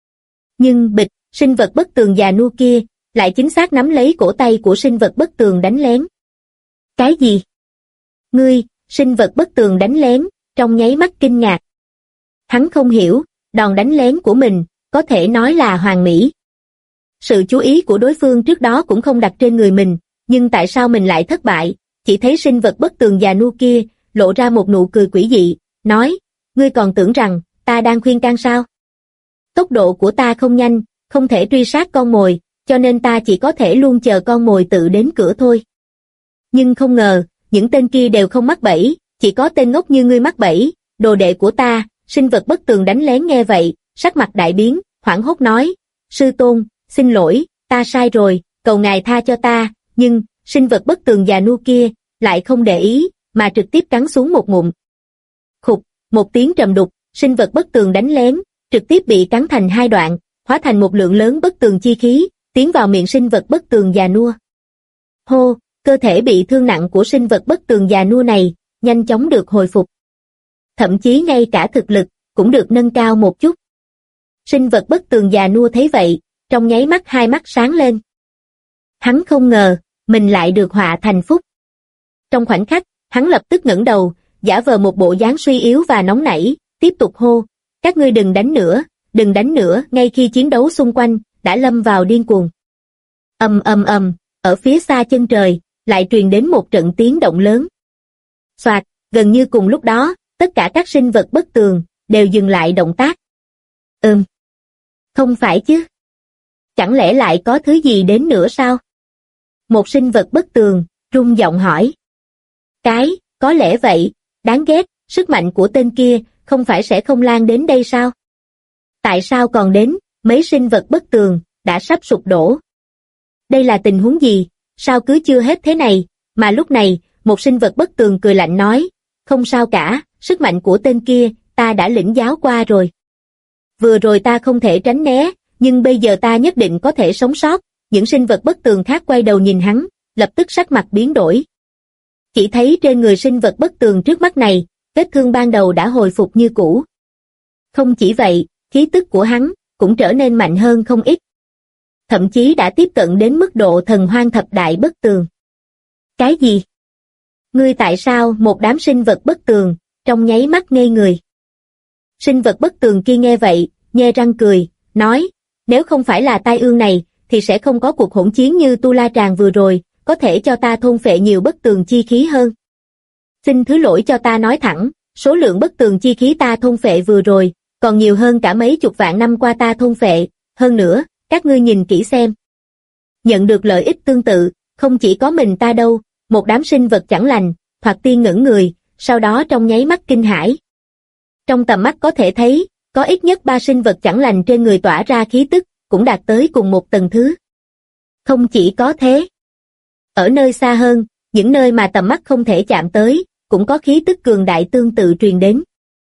Nhưng bịch, sinh vật bất tường già nua kia, lại chính xác nắm lấy cổ tay của sinh vật bất tường đánh lén. Cái gì? Ngươi, sinh vật bất tường đánh lén, trong nháy mắt kinh ngạc. Hắn không hiểu, đòn đánh lén của mình, có thể nói là hoàn mỹ. Sự chú ý của đối phương trước đó cũng không đặt trên người mình, nhưng tại sao mình lại thất bại? Chỉ thấy sinh vật bất tường già nua kia, lộ ra một nụ cười quỷ dị, nói, ngươi còn tưởng rằng, ta đang khuyên can sao? Tốc độ của ta không nhanh, không thể truy sát con mồi, cho nên ta chỉ có thể luôn chờ con mồi tự đến cửa thôi. Nhưng không ngờ, những tên kia đều không mắc bẫy, chỉ có tên ngốc như ngươi mắc bẫy, đồ đệ của ta. Sinh vật bất tường đánh lén nghe vậy, sắc mặt đại biến, hoảng hốt nói, sư tôn, xin lỗi, ta sai rồi, cầu ngài tha cho ta, nhưng, sinh vật bất tường già nua kia, lại không để ý, mà trực tiếp cắn xuống một ngụm. Khục, một tiếng trầm đục, sinh vật bất tường đánh lén, trực tiếp bị cắn thành hai đoạn, hóa thành một lượng lớn bất tường chi khí, tiến vào miệng sinh vật bất tường già nua. Hô, cơ thể bị thương nặng của sinh vật bất tường già nua này, nhanh chóng được hồi phục. Thậm chí ngay cả thực lực, cũng được nâng cao một chút. Sinh vật bất tường già nua thấy vậy, trong nháy mắt hai mắt sáng lên. Hắn không ngờ, mình lại được họa thành phúc. Trong khoảnh khắc, hắn lập tức ngẩng đầu, giả vờ một bộ dáng suy yếu và nóng nảy, tiếp tục hô, các ngươi đừng đánh nữa, ngay khi chiến đấu xung quanh, đã lâm vào điên cuồng. Ở phía xa chân trời, lại truyền đến một trận tiếng động lớn. Soạt, gần như cùng lúc đó, tất cả các sinh vật bất tường, đều dừng lại động tác. Không phải chứ? Chẳng lẽ lại có thứ gì đến nữa sao? Một sinh vật bất tường, rung giọng hỏi. Có lẽ vậy, đáng ghét, sức mạnh của tên kia, không phải sẽ không lan đến đây sao? Tại sao còn đến, mấy sinh vật bất tường, đã sắp sụp đổ? Đây là tình huống gì, sao cứ chưa hết thế này, mà lúc này, một sinh vật bất tường cười lạnh nói, không sao cả, sức mạnh của tên kia, ta đã lĩnh giáo qua rồi. Vừa rồi ta không thể tránh né, nhưng bây giờ ta nhất định có thể sống sót. Những sinh vật bất tường khác quay đầu nhìn hắn, lập tức sắc mặt biến đổi. Chỉ thấy trên người sinh vật bất tường trước mắt này, vết thương ban đầu đã hồi phục như cũ. Không chỉ vậy, khí tức của hắn cũng trở nên mạnh hơn không ít. Thậm chí đã tiếp cận đến mức độ thần hoang thập đại bất tường. Cái gì? Ngươi tại sao? Một đám sinh vật bất tường, trong nháy mắt ngây người. Sinh vật bất tường kia nghe vậy, nhe răng cười, nói, nếu không phải là tai ương này, thì sẽ không có cuộc hỗn chiến như Tu La Tràng vừa rồi, có thể cho ta thôn phệ nhiều bất tường chi khí hơn. Xin thứ lỗi cho ta nói thẳng, số lượng bất tường chi khí ta thôn phệ vừa rồi, còn nhiều hơn cả mấy chục vạn năm qua ta thôn phệ, hơn nữa, các ngươi nhìn kỹ xem. Nhận được lợi ích tương tự, không chỉ có mình ta đâu, một đám sinh vật chẳng lành, Thoạt Tiên ngẩn người, sau đó trong nháy mắt kinh hãi. Trong tầm mắt có thể thấy, có ít nhất 3 sinh vật chẳng lành trên người tỏa ra khí tức, cũng đạt tới cùng một tầng thứ. Không chỉ có thế. Ở nơi xa hơn, những nơi mà tầm mắt không thể chạm tới, cũng có khí tức cường đại tương tự truyền đến.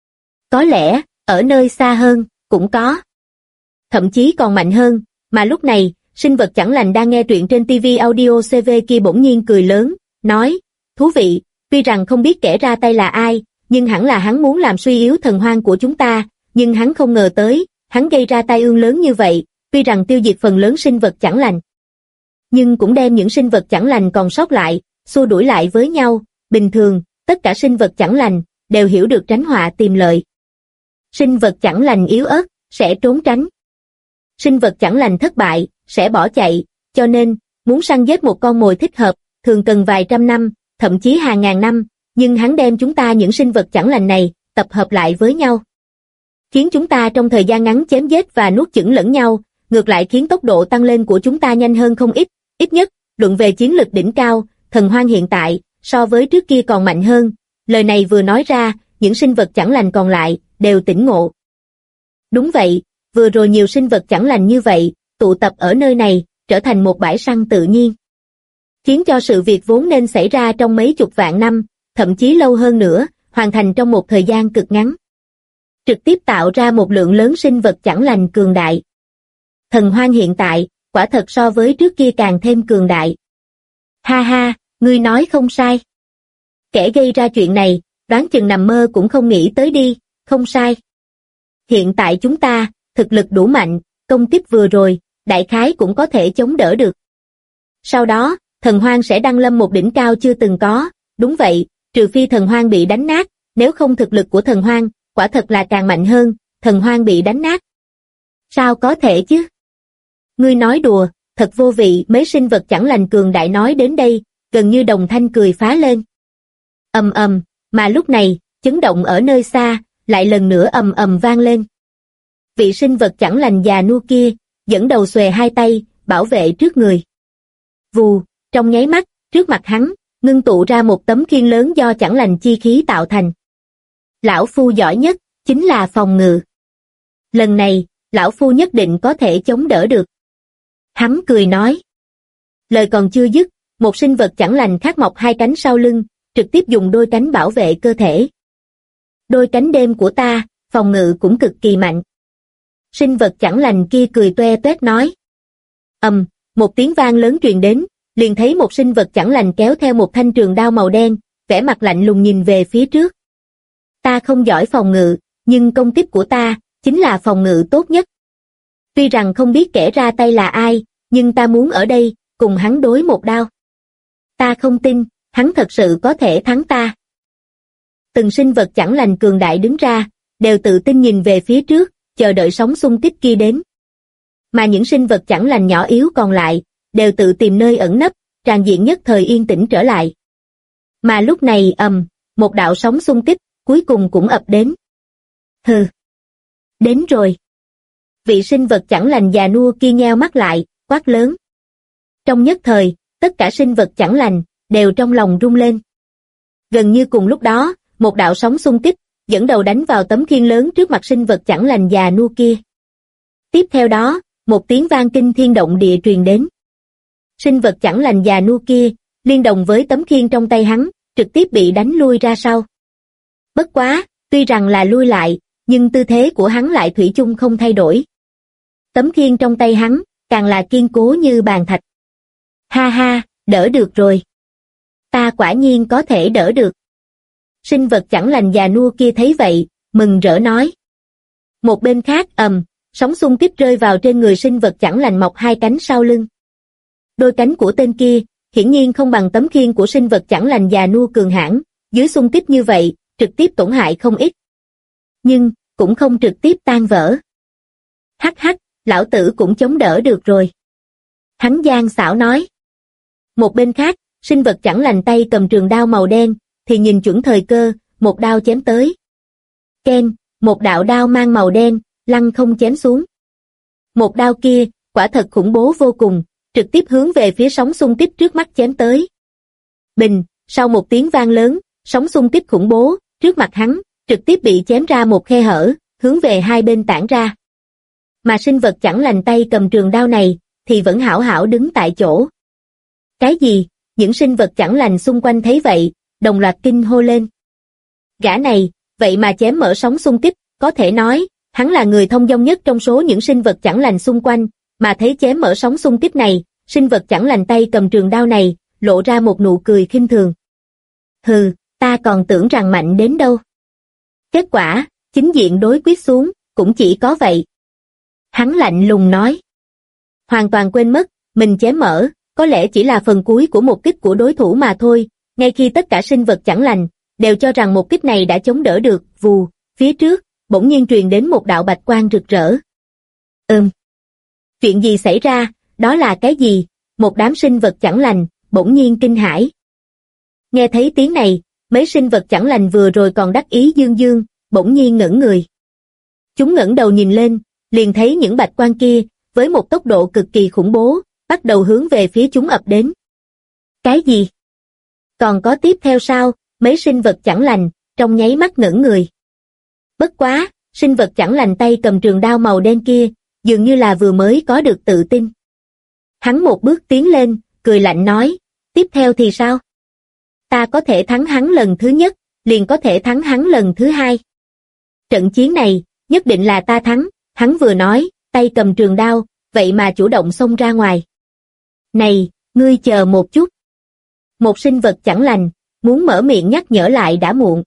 Có lẽ, ở nơi xa hơn, cũng có. Thậm chí còn mạnh hơn, mà lúc này, sinh vật chẳng lành đang nghe truyện trên TV Audio CV kia bỗng nhiên cười lớn, nói, thú vị, tuy rằng không biết kẻ ra tay là ai, nhưng hẳn là hắn muốn làm suy yếu thần hoang của chúng ta, nhưng hắn không ngờ tới, hắn gây ra tai ương lớn như vậy, tuy rằng tiêu diệt phần lớn sinh vật chẳng lành, nhưng cũng đem những sinh vật chẳng lành còn sót lại, xua đuổi lại với nhau, bình thường, tất cả sinh vật chẳng lành, đều hiểu được tránh họa tìm lợi. Sinh vật chẳng lành yếu ớt, sẽ trốn tránh. Sinh vật chẳng lành thất bại, sẽ bỏ chạy, cho nên, muốn săn giết một con mồi thích hợp, thường cần vài trăm năm, thậm chí hàng ngàn năm, nhưng hắn đem chúng ta những sinh vật chẳng lành này, tập hợp lại với nhau. Khiến chúng ta trong thời gian ngắn chém giết và nuốt chửng lẫn nhau, ngược lại khiến tốc độ tăng lên của chúng ta nhanh hơn không ít nhất, luận về chiến lực đỉnh cao, thần hoang hiện tại, so với trước kia còn mạnh hơn. Lời này vừa nói ra, những sinh vật chẳng lành còn lại, đều tỉnh ngộ. Đúng vậy, vừa rồi nhiều sinh vật chẳng lành như vậy, tụ tập ở nơi này, trở thành một bãi săn tự nhiên. Khiến cho sự việc vốn nên xảy ra trong mấy chục vạn năm, thậm chí lâu hơn nữa, hoàn thành trong một thời gian cực ngắn. Trực tiếp tạo ra một lượng lớn sinh vật chẳng lành cường đại. Thần hoang hiện tại, quả thật so với trước kia càng thêm cường đại. Ha ha, ngươi nói không sai. Kẻ gây ra chuyện này, đoán chừng nằm mơ cũng không nghĩ tới đi, không sai. Hiện tại chúng ta, thực lực đủ mạnh, công kích vừa rồi, đại khái cũng có thể chống đỡ được. Sau đó, thần hoang sẽ đăng lâm một đỉnh cao chưa từng có, đúng vậy, trừ phi thần hoang bị đánh nát, nếu không thực lực của thần hoang, quả thật là càng mạnh hơn, thần hoang bị đánh nát. Sao có thể chứ? Ngươi nói đùa, thật vô vị. Mấy sinh vật chẳng lành cường đại nói đến đây, gần như đồng thanh cười phá lên. Ầm ầm, mà lúc này, chấn động ở nơi xa, lại lần nữa ầm ầm vang lên. Vị sinh vật chẳng lành già nua kia, dẫn đầu xòe hai tay, bảo vệ trước người. Vù, trong nháy mắt, trước mặt hắn, ngưng tụ ra một tấm khiên lớn do chẳng lành chi khí tạo thành. Lão Phu giỏi nhất, chính là phòng ngự. Lần này, Lão Phu nhất định có thể chống đỡ được. Hắn cười nói. Lời còn chưa dứt, một sinh vật chẳng lành khác mọc hai cánh sau lưng, trực tiếp dùng đôi cánh bảo vệ cơ thể. Đôi cánh đêm của ta, phòng ngự cũng cực kỳ mạnh. Sinh vật chẳng lành kia cười toe toét nói. Một tiếng vang lớn truyền đến, liền thấy một sinh vật chẳng lành kéo theo một thanh trường đao màu đen, vẻ mặt lạnh lùng nhìn về phía trước. Ta không giỏi phòng ngự, nhưng công kích của ta, chính là phòng ngự tốt nhất. Tuy rằng không biết kẻ ra tay là ai, nhưng ta muốn ở đây, cùng hắn đối một đao. Ta không tin, hắn thật sự có thể thắng ta. Từng sinh vật chẳng lành cường đại đứng ra, đều tự tin nhìn về phía trước, chờ đợi sóng xung kích kia đến. Mà những sinh vật chẳng lành nhỏ yếu còn lại, đều tự tìm nơi ẩn nấp, tràn diện nhất thời yên tĩnh trở lại. Mà lúc này một đạo sóng xung kích, cuối cùng cũng ập đến. Hừ, đến rồi. Vị sinh vật chẳng lành già nua kia nheo mắt lại, quát lớn. Trong nhất thời, tất cả sinh vật chẳng lành, đều trong lòng rung lên. Gần như cùng lúc đó, một đạo sóng xung kích, dẫn đầu đánh vào tấm khiên lớn trước mặt sinh vật chẳng lành già nua kia. Tiếp theo đó, một tiếng vang kinh thiên động địa truyền đến. Sinh vật chẳng lành già nua kia, liên đồng với tấm khiên trong tay hắn, trực tiếp bị đánh lui ra sau. Bất quá, tuy rằng là lui lại, nhưng tư thế của hắn lại thủy chung không thay đổi. Tấm khiên trong tay hắn, càng là kiên cố như bàn thạch. Ha ha, đỡ được rồi. Ta quả nhiên có thể đỡ được. Sinh vật chẳng lành già nua kia thấy vậy, mừng rỡ nói. Một bên khác sóng xung kích rơi vào trên người sinh vật chẳng lành mọc hai cánh sau lưng. Đôi cánh của tên kia, hiển nhiên không bằng tấm khiên của sinh vật chẳng lành già nua cường hãn, dưới xung kích như vậy, trực tiếp tổn hại không ít. Nhưng, cũng không trực tiếp tan vỡ. Hắc hắc, lão tử cũng chống đỡ được rồi. Hắn gian xảo nói. Một bên khác, sinh vật chẳng lành tay cầm trường đao màu đen, thì nhìn chuẩn thời cơ, một đao chém tới. Ken, một đạo đao mang màu đen, lăng không chém xuống. Một đao kia, quả thật khủng bố vô cùng, trực tiếp hướng về phía sóng xung kích trước mắt chém tới. Bình, sau một tiếng vang lớn, sóng xung kích khủng bố, trước mặt hắn, trực tiếp bị chém ra một khe hở, hướng về hai bên tản ra. Mà sinh vật chẳng lành tay cầm trường đao này, thì vẫn hảo hảo đứng tại chỗ. Cái gì? Những sinh vật chẳng lành xung quanh thấy vậy, đồng loạt kinh hô lên. Gã này, vậy mà chém mở sóng xung kích, có thể nói, hắn là người thông dong nhất trong số những sinh vật chẳng lành xung quanh, mà thấy chém mở sóng xung kích này, sinh vật chẳng lành tay cầm trường đao này, lộ ra một nụ cười khinh thường. Hừ, ta còn tưởng rằng mạnh đến đâu. Kết quả, chính diện đối quyết xuống, cũng chỉ có vậy. Hắn lạnh lùng nói. Hoàn toàn quên mất, mình chém mở, có lẽ chỉ là phần cuối của một kích của đối thủ mà thôi, ngay khi tất cả sinh vật chẳng lành, đều cho rằng một kích này đã chống đỡ được, vù, phía trước, bỗng nhiên truyền đến một đạo bạch quang rực rỡ. Chuyện gì xảy ra, đó là cái gì? Một đám sinh vật chẳng lành, bỗng nhiên kinh hãi. Nghe thấy tiếng này, mấy sinh vật chẳng lành vừa rồi còn đắc ý dương dương, bỗng nhiên ngẩng người. Chúng ngẩng đầu nhìn lên, liền thấy những bạch quang kia, với một tốc độ cực kỳ khủng bố, bắt đầu hướng về phía chúng ập đến. Cái gì? Còn có tiếp theo sao? Mấy sinh vật chẳng lành, trong nháy mắt ngẩng người. Bất quá, sinh vật chẳng lành tay cầm trường đao màu đen kia, dường như là vừa mới có được tự tin. Hắn một bước tiến lên, cười lạnh nói, tiếp theo thì sao? Ta có thể thắng hắn lần thứ nhất, liền có thể thắng hắn lần thứ hai. Trận chiến này, nhất định là ta thắng, hắn vừa nói, tay cầm trường đao, vậy mà chủ động xông ra ngoài. Này, ngươi chờ một chút. Một sinh vật chẳng lành, muốn mở miệng nhắc nhở lại đã muộn.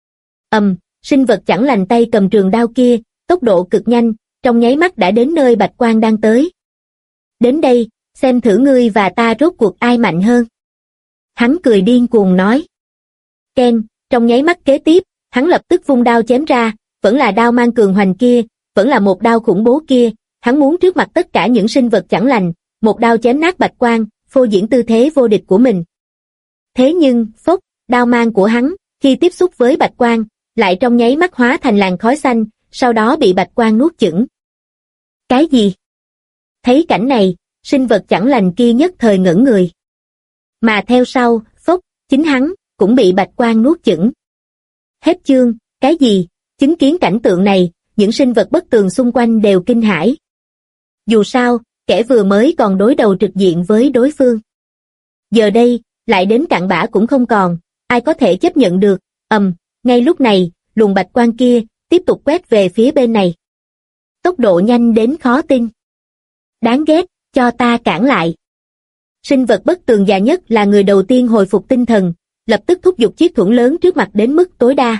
Sinh vật chẳng lành tay cầm trường đao kia, tốc độ cực nhanh, trong nháy mắt đã đến nơi bạch quang đang tới. Đến đây, xem thử ngươi và ta rốt cuộc ai mạnh hơn. Hắn cười điên cuồng nói. Ken, trong nháy mắt kế tiếp, hắn lập tức vung đao chém ra, vẫn là đao mang cường hoành kia, vẫn là một đao khủng bố kia, hắn muốn trước mặt tất cả những sinh vật chẳng lành, một đao chém nát bạch quang, phô diễn tư thế vô địch của mình. Thế nhưng, phốc, đao mang của hắn, khi tiếp xúc với bạch quang, lại trong nháy mắt hóa thành làn khói xanh, sau đó bị bạch quang nuốt chửng. Cái gì? Thấy cảnh này, sinh vật chẳng lành kia nhất thời ngẩn người. Mà theo sau, phốc, chính hắn, cũng bị bạch quang nuốt chửng. Hết chương, cái gì? Chứng kiến cảnh tượng này, những sinh vật bất tường xung quanh đều kinh hãi. Dù sao, kẻ vừa mới còn đối đầu trực diện với đối phương. Giờ đây, lại đến cặn bã cũng không còn, ai có thể chấp nhận được, ngay lúc này, luồng bạch quang kia, tiếp tục quét về phía bên này. Tốc độ nhanh đến khó tin. Đáng ghét, cho ta cản lại. Sinh vật bất tường già nhất là người đầu tiên hồi phục tinh thần, lập tức thúc giục chiếc thuẫn lớn trước mặt đến mức tối đa.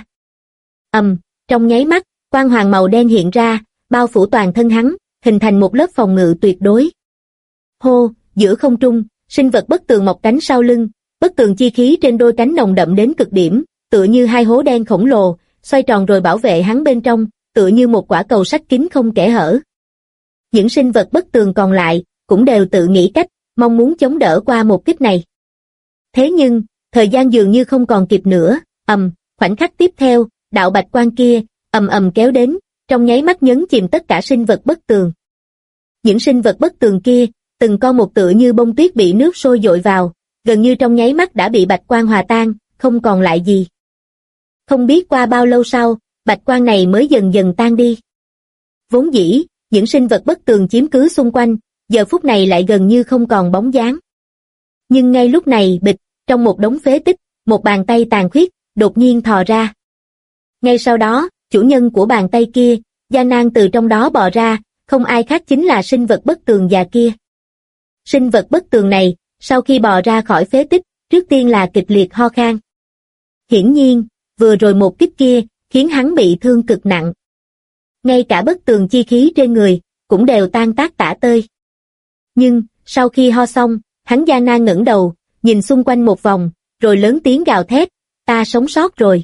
Trong nháy mắt, quang hoàng màu đen hiện ra, bao phủ toàn thân hắn, hình thành một lớp phòng ngự tuyệt đối. Hô, giữa không trung, sinh vật bất tường mọc cánh sau lưng, bất tường chi khí trên đôi cánh nồng đậm đến cực điểm, tựa như hai hố đen khổng lồ, xoay tròn rồi bảo vệ hắn bên trong, tựa như một quả cầu sắt kín không kẽ hở. Những sinh vật bất tường còn lại, cũng đều tự nghĩ cách, mong muốn chống đỡ qua một kích này. Thế nhưng, thời gian dường như không còn kịp nữa, khoảnh khắc tiếp theo, đạo bạch quang kia, kéo đến, trong nháy mắt nhấn chìm tất cả sinh vật bất tường. Những sinh vật bất tường kia, từng con một tựa như bông tuyết bị nước sôi dội vào, gần như trong nháy mắt đã bị bạch quang hòa tan, không còn lại gì. Không biết qua bao lâu sau, bạch quang này mới dần dần tan đi. Vốn dĩ, những sinh vật bất tường chiếm cứ xung quanh, giờ phút này lại gần như không còn bóng dáng. Nhưng ngay lúc này bịch, trong một đống phế tích, một bàn tay tàn khuyết, đột nhiên thò ra. Ngay sau đó, chủ nhân của bàn tay kia, gian nan từ trong đó bò ra, không ai khác chính là sinh vật bất tường già kia. Sinh vật bất tường này, sau khi bò ra khỏi phế tích, trước tiên là kịch liệt ho khan. Hiển nhiên, vừa rồi một kích kia, khiến hắn bị thương cực nặng. Ngay cả bất tường chi khí trên người, cũng đều tan tác tả tơi. Nhưng, sau khi ho xong, hắn gian nan ngẩng đầu, nhìn xung quanh một vòng, rồi lớn tiếng gào thét, ta sống sót rồi.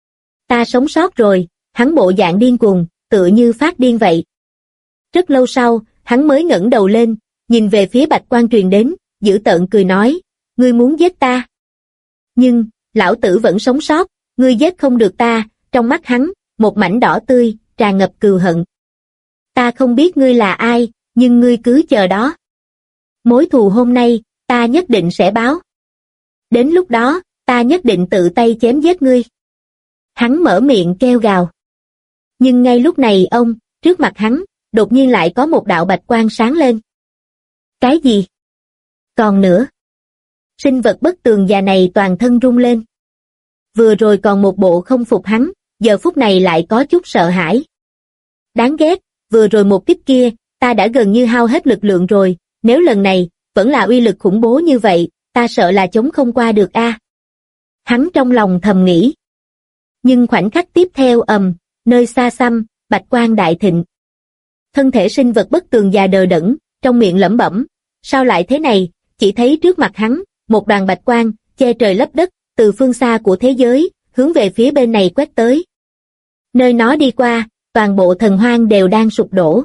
Ta sống sót rồi, hắn bộ dạng điên cuồng, tựa như phát điên vậy. Rất lâu sau, hắn mới ngẩng đầu lên, nhìn về phía Bạch Quan truyền đến, dữ tợn cười nói, ngươi muốn giết ta. Nhưng, lão tử vẫn sống sót, ngươi giết không được ta, trong mắt hắn, một mảnh đỏ tươi, tràn ngập cừu hận. Ta không biết ngươi là ai, nhưng ngươi cứ chờ đó. Mối thù hôm nay, ta nhất định sẽ báo. Đến lúc đó, ta nhất định tự tay chém giết ngươi. Hắn mở miệng kêu gào. Nhưng ngay lúc này trước mặt hắn, đột nhiên lại có một đạo bạch quang sáng lên. Cái gì? Còn nữa. Sinh vật bất tường già này toàn thân rung lên. Vừa rồi còn một bộ không phục hắn, giờ phút này lại có chút sợ hãi. Đáng ghét, vừa rồi một kích kia, ta đã gần như hao hết lực lượng rồi, nếu lần này, vẫn là uy lực khủng bố như vậy, ta sợ là chống không qua được a. Hắn trong lòng thầm nghĩ. Nhưng khoảnh khắc tiếp theo nơi xa xăm, bạch quang đại thịnh. Thân thể sinh vật bất tường già đờ đẫn, trong miệng lẩm bẩm, sao lại thế này, chỉ thấy trước mặt hắn, một đoàn bạch quang, che trời lấp đất, từ phương xa của thế giới, hướng về phía bên này quét tới. Nơi nó đi qua, toàn bộ thần hoang đều đang sụp đổ.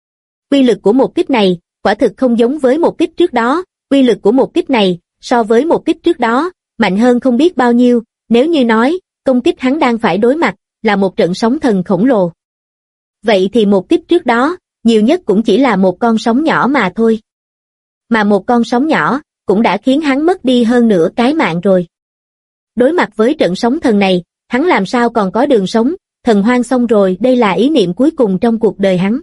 Uy lực của một kích này, quả thực không giống với một kích trước đó, uy lực của một kích này, so với một kích trước đó, mạnh hơn không biết bao nhiêu, nếu như nói, công kích hắn đang phải đối mặt, là một trận sóng thần khổng lồ. Vậy thì một kích trước đó, nhiều nhất cũng chỉ là một con sóng nhỏ mà thôi. Mà một con sóng nhỏ, cũng đã khiến hắn mất đi hơn nửa cái mạng rồi. Đối mặt với trận sóng thần này, hắn làm sao còn có đường sống, thần hoang xong rồi, đây là ý niệm cuối cùng trong cuộc đời hắn.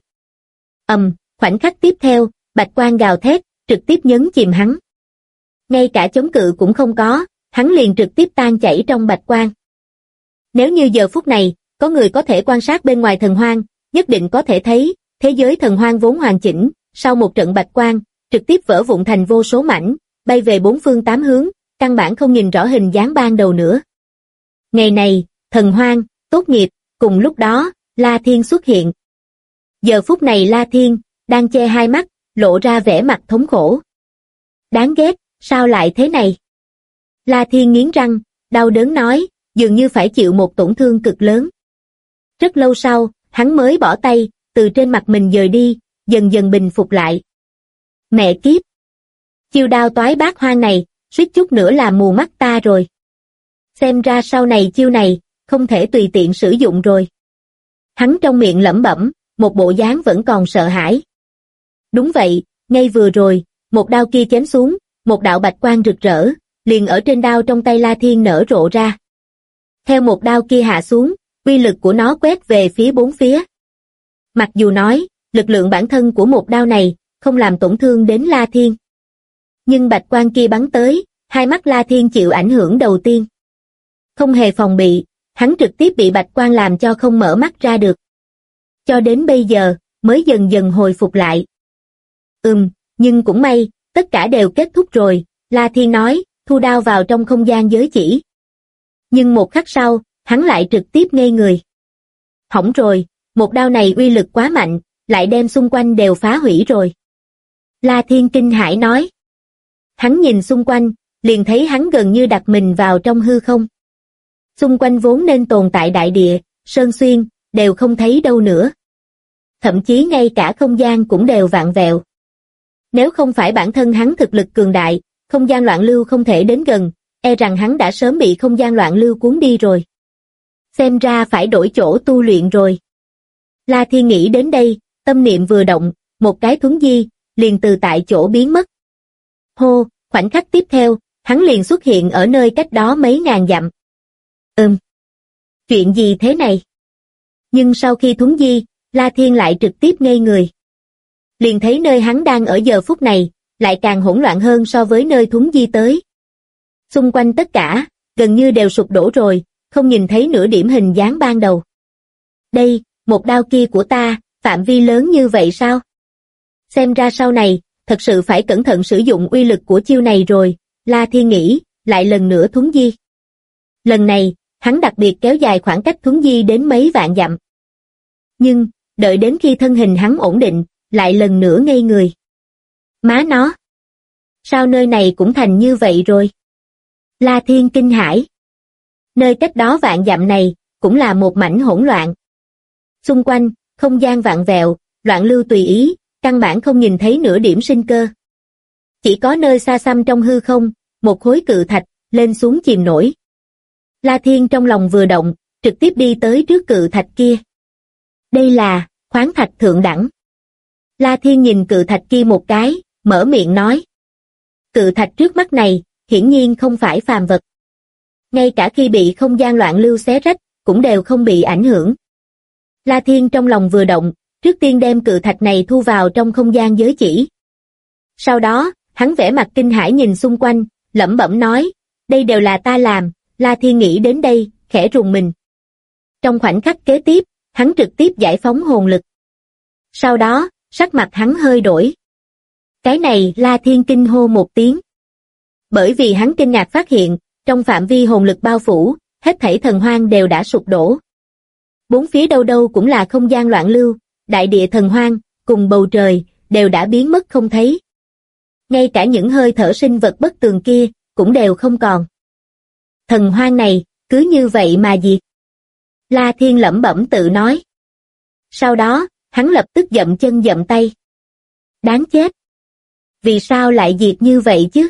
Khoảnh khắc tiếp theo, bạch quang gào thét, trực tiếp nhấn chìm hắn. Ngay cả chống cự cũng không có, hắn liền trực tiếp tan chảy trong bạch quang. Nếu như giờ phút này, có người có thể quan sát bên ngoài thần hoang, nhất định có thể thấy, thế giới thần hoang vốn hoàn chỉnh, sau một trận bạch quang, trực tiếp vỡ vụn thành vô số mảnh, bay về bốn phương tám hướng, căn bản không nhìn rõ hình dáng ban đầu nữa. Ngày này, thần hoang, tốt nghiệp, cùng lúc đó, La Thiên xuất hiện. Giờ phút này La Thiên, đang che hai mắt, lộ ra vẻ mặt thống khổ. Đáng ghét, sao lại thế này? La Thiên nghiến răng, đau đớn nói, dường như phải chịu một tổn thương cực lớn. Rất lâu sau, hắn mới bỏ tay, từ trên mặt mình dời đi, dần dần bình phục lại. Mẹ kiếp! Chiêu đao toái bát hoang này, suýt chút nữa là mù mắt ta rồi. Xem ra sau này chiêu này, không thể tùy tiện sử dụng rồi. Hắn trong miệng lẩm bẩm, một bộ dáng vẫn còn sợ hãi. Đúng vậy, ngay vừa rồi, một đao kia chém xuống, một đạo bạch quang rực rỡ, liền ở trên đao trong tay La Thiên nở rộ ra. Theo một đao kia hạ xuống, uy lực của nó quét về phía bốn phía. Mặc dù nói, lực lượng bản thân của một đao này, không làm tổn thương đến La Thiên. Nhưng bạch quang kia bắn tới, hai mắt La Thiên chịu ảnh hưởng đầu tiên. Không hề phòng bị, hắn trực tiếp bị bạch quang làm cho không mở mắt ra được. Cho đến bây giờ, mới dần dần hồi phục lại. Nhưng cũng may, tất cả đều kết thúc rồi, La Thiên nói, thu đao vào trong không gian giới chỉ. Nhưng một khắc sau, hắn lại trực tiếp ngây người. Hỏng rồi, một đao này uy lực quá mạnh, lại đem xung quanh đều phá hủy rồi. La Thiên kinh hãi nói. Hắn nhìn xung quanh, liền thấy hắn gần như đặt mình vào trong hư không. Xung quanh vốn nên tồn tại đại địa, sơn xuyên, đều không thấy đâu nữa. Thậm chí ngay cả không gian cũng đều vạn vẹo. Nếu không phải bản thân hắn thực lực cường đại, không gian loạn lưu không thể đến gần, e rằng hắn đã sớm bị không gian loạn lưu cuốn đi rồi. Xem ra phải đổi chỗ tu luyện rồi. La Thiên nghĩ đến đây, tâm niệm vừa động, một cái thuấn di, liền từ tại chỗ biến mất. Hô, khoảnh khắc tiếp theo, hắn liền xuất hiện ở nơi cách đó mấy ngàn dặm. Chuyện gì thế này? Nhưng sau khi thuấn di, La Thiên lại trực tiếp ngây người. Liền thấy nơi hắn đang ở giờ phút này, lại càng hỗn loạn hơn so với nơi thuấn di tới. Xung quanh tất cả, gần như đều sụp đổ rồi, không nhìn thấy nửa điểm hình dáng ban đầu. Đây, một đao kia của ta, phạm vi lớn như vậy sao? Xem ra sau này, thật sự phải cẩn thận sử dụng uy lực của chiêu này rồi, La Thiên nghĩ, lại lần nữa thuấn di. Lần này, hắn đặc biệt kéo dài khoảng cách thuấn di đến mấy vạn dặm. Nhưng, đợi đến khi thân hình hắn ổn định, lại lần nữa ngây người. Má nó! Sao nơi này cũng thành như vậy rồi? La Thiên kinh hãi. Nơi cách đó vạn dặm này, cũng là một mảnh hỗn loạn. Xung quanh, không gian vạn vẹo, loạn lưu tùy ý, căn bản không nhìn thấy nửa điểm sinh cơ. Chỉ có nơi xa xăm trong hư không, một khối cự thạch, lên xuống chìm nổi. La Thiên trong lòng vừa động, trực tiếp đi tới trước cự thạch kia. Đây là khoáng thạch thượng đẳng. La Thiên nhìn cự thạch kia một cái, mở miệng nói. Cự thạch trước mắt này, hiển nhiên không phải phàm vật. Ngay cả khi bị không gian loạn lưu xé rách, cũng đều không bị ảnh hưởng. La Thiên trong lòng vừa động, trước tiên đem cự thạch này thu vào trong không gian giới chỉ. Sau đó, hắn vẻ mặt kinh hãi nhìn xung quanh, lẩm bẩm nói, đây đều là ta làm. La Thiên nghĩ đến đây, khẽ rùng mình. Trong khoảnh khắc kế tiếp, hắn trực tiếp giải phóng hồn lực. Sau đó, sắc mặt hắn hơi đổi. Cái này La Thiên kinh hô một tiếng. Bởi vì hắn kinh ngạc phát hiện, trong phạm vi hồn lực bao phủ, hết thảy thần hoang đều đã sụp đổ. Bốn phía đâu đâu cũng là không gian loạn lưu, đại địa thần hoang, cùng bầu trời, đều đã biến mất không thấy. Ngay cả những hơi thở sinh vật bất tường kia, cũng đều không còn. Thần hoang này, cứ như vậy mà diệt. La Thiên lẩm bẩm tự nói. Sau đó, hắn lập tức dậm chân dậm tay. Đáng chết! Vì sao lại diệt như vậy chứ?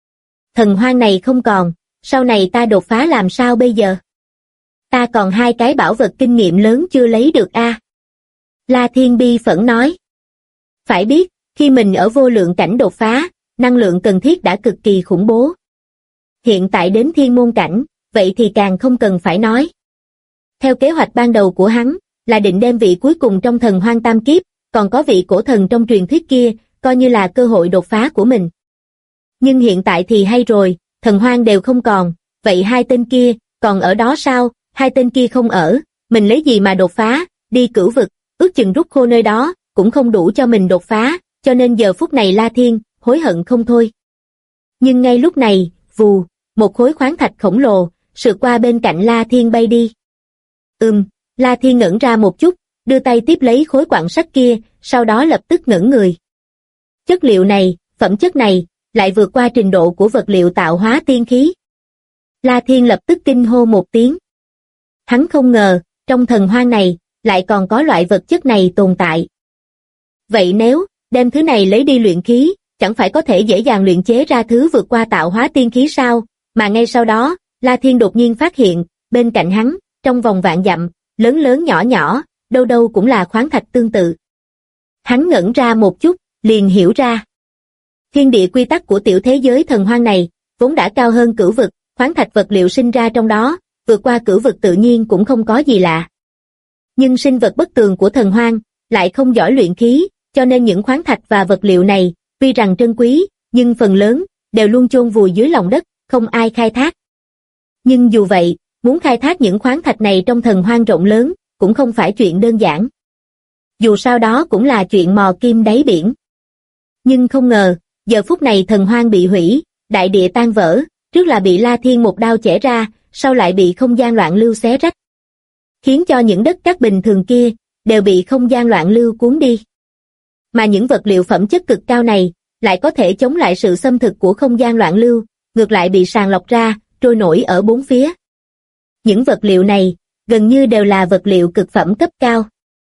Thần hoang này không còn, sau này ta đột phá làm sao bây giờ? Ta còn 2 cái bảo vật kinh nghiệm lớn chưa lấy được a. La Thiên bi phẫn nói. Phải biết, khi mình ở vô lượng cảnh đột phá, năng lượng cần thiết đã cực kỳ khủng bố. Hiện tại đến thiên môn cảnh, vậy thì càng không cần phải nói. Theo kế hoạch ban đầu của hắn, là định đem vị cuối cùng trong thần hoang tam kiếp, còn có vị cổ thần trong truyền thuyết kia, coi như là cơ hội đột phá của mình. Nhưng hiện tại thì hay rồi, thần hoang đều không còn, vậy 2 tên kia, còn ở đó sao? 2 tên kia không ở, mình lấy gì mà đột phá, đi cửu vực, ước chừng rút khô nơi đó, cũng không đủ cho mình đột phá, cho nên giờ phút này La Thiên, hối hận không thôi. Nhưng ngay lúc này, vù, một khối khoáng thạch khổng lồ, sượt qua bên cạnh La Thiên bay đi. La Thiên ngẩn ra một chút, đưa tay tiếp lấy khối quặng sắt kia, sau đó lập tức ngẩn người. Chất liệu này, phẩm chất này, lại vượt qua trình độ của vật liệu tạo hóa tiên khí. La Thiên lập tức kinh hô một tiếng. Hắn không ngờ, trong thần hoang này, lại còn có loại vật chất này tồn tại. Vậy nếu, đem thứ này lấy đi luyện khí, chẳng phải có thể dễ dàng luyện chế ra thứ vượt qua tạo hóa tiên khí sao? Mà ngay sau đó, La Thiên đột nhiên phát hiện, bên cạnh hắn, trong vòng vạn dặm, lớn lớn nhỏ nhỏ, đâu đâu cũng là khoáng thạch tương tự. Hắn ngẩn ra một chút, liền hiểu ra. Thiên địa quy tắc của tiểu thế giới thần hoang này, vốn đã cao hơn cửu vực, khoáng thạch vật liệu sinh ra trong đó, vượt qua cửu vực tự nhiên cũng không có gì lạ. Nhưng sinh vật bất tường của thần hoang, lại không giỏi luyện khí, cho nên những khoáng thạch và vật liệu này, tuy rằng trân quý, nhưng phần lớn, đều luôn chôn vùi dưới lòng đất, không ai khai thác. Nhưng dù vậy, muốn khai thác những khoáng thạch này trong thần hoang rộng lớn, cũng không phải chuyện đơn giản. Dù sao đó cũng là chuyện mò kim đáy biển. Nhưng không ngờ, giờ phút này thần hoang bị hủy, đại địa tan vỡ, trước là bị La Thiên một đao chẻ ra, sau lại bị không gian loạn lưu xé rách. Khiến cho những đất cát bình thường kia, đều bị không gian loạn lưu cuốn đi. Mà những vật liệu phẩm chất cực cao này, lại có thể chống lại sự xâm thực của không gian loạn lưu, ngược lại bị sàng lọc ra, trôi nổi ở bốn phía. Những vật liệu này, gần như đều là vật liệu cực phẩm cấp cao.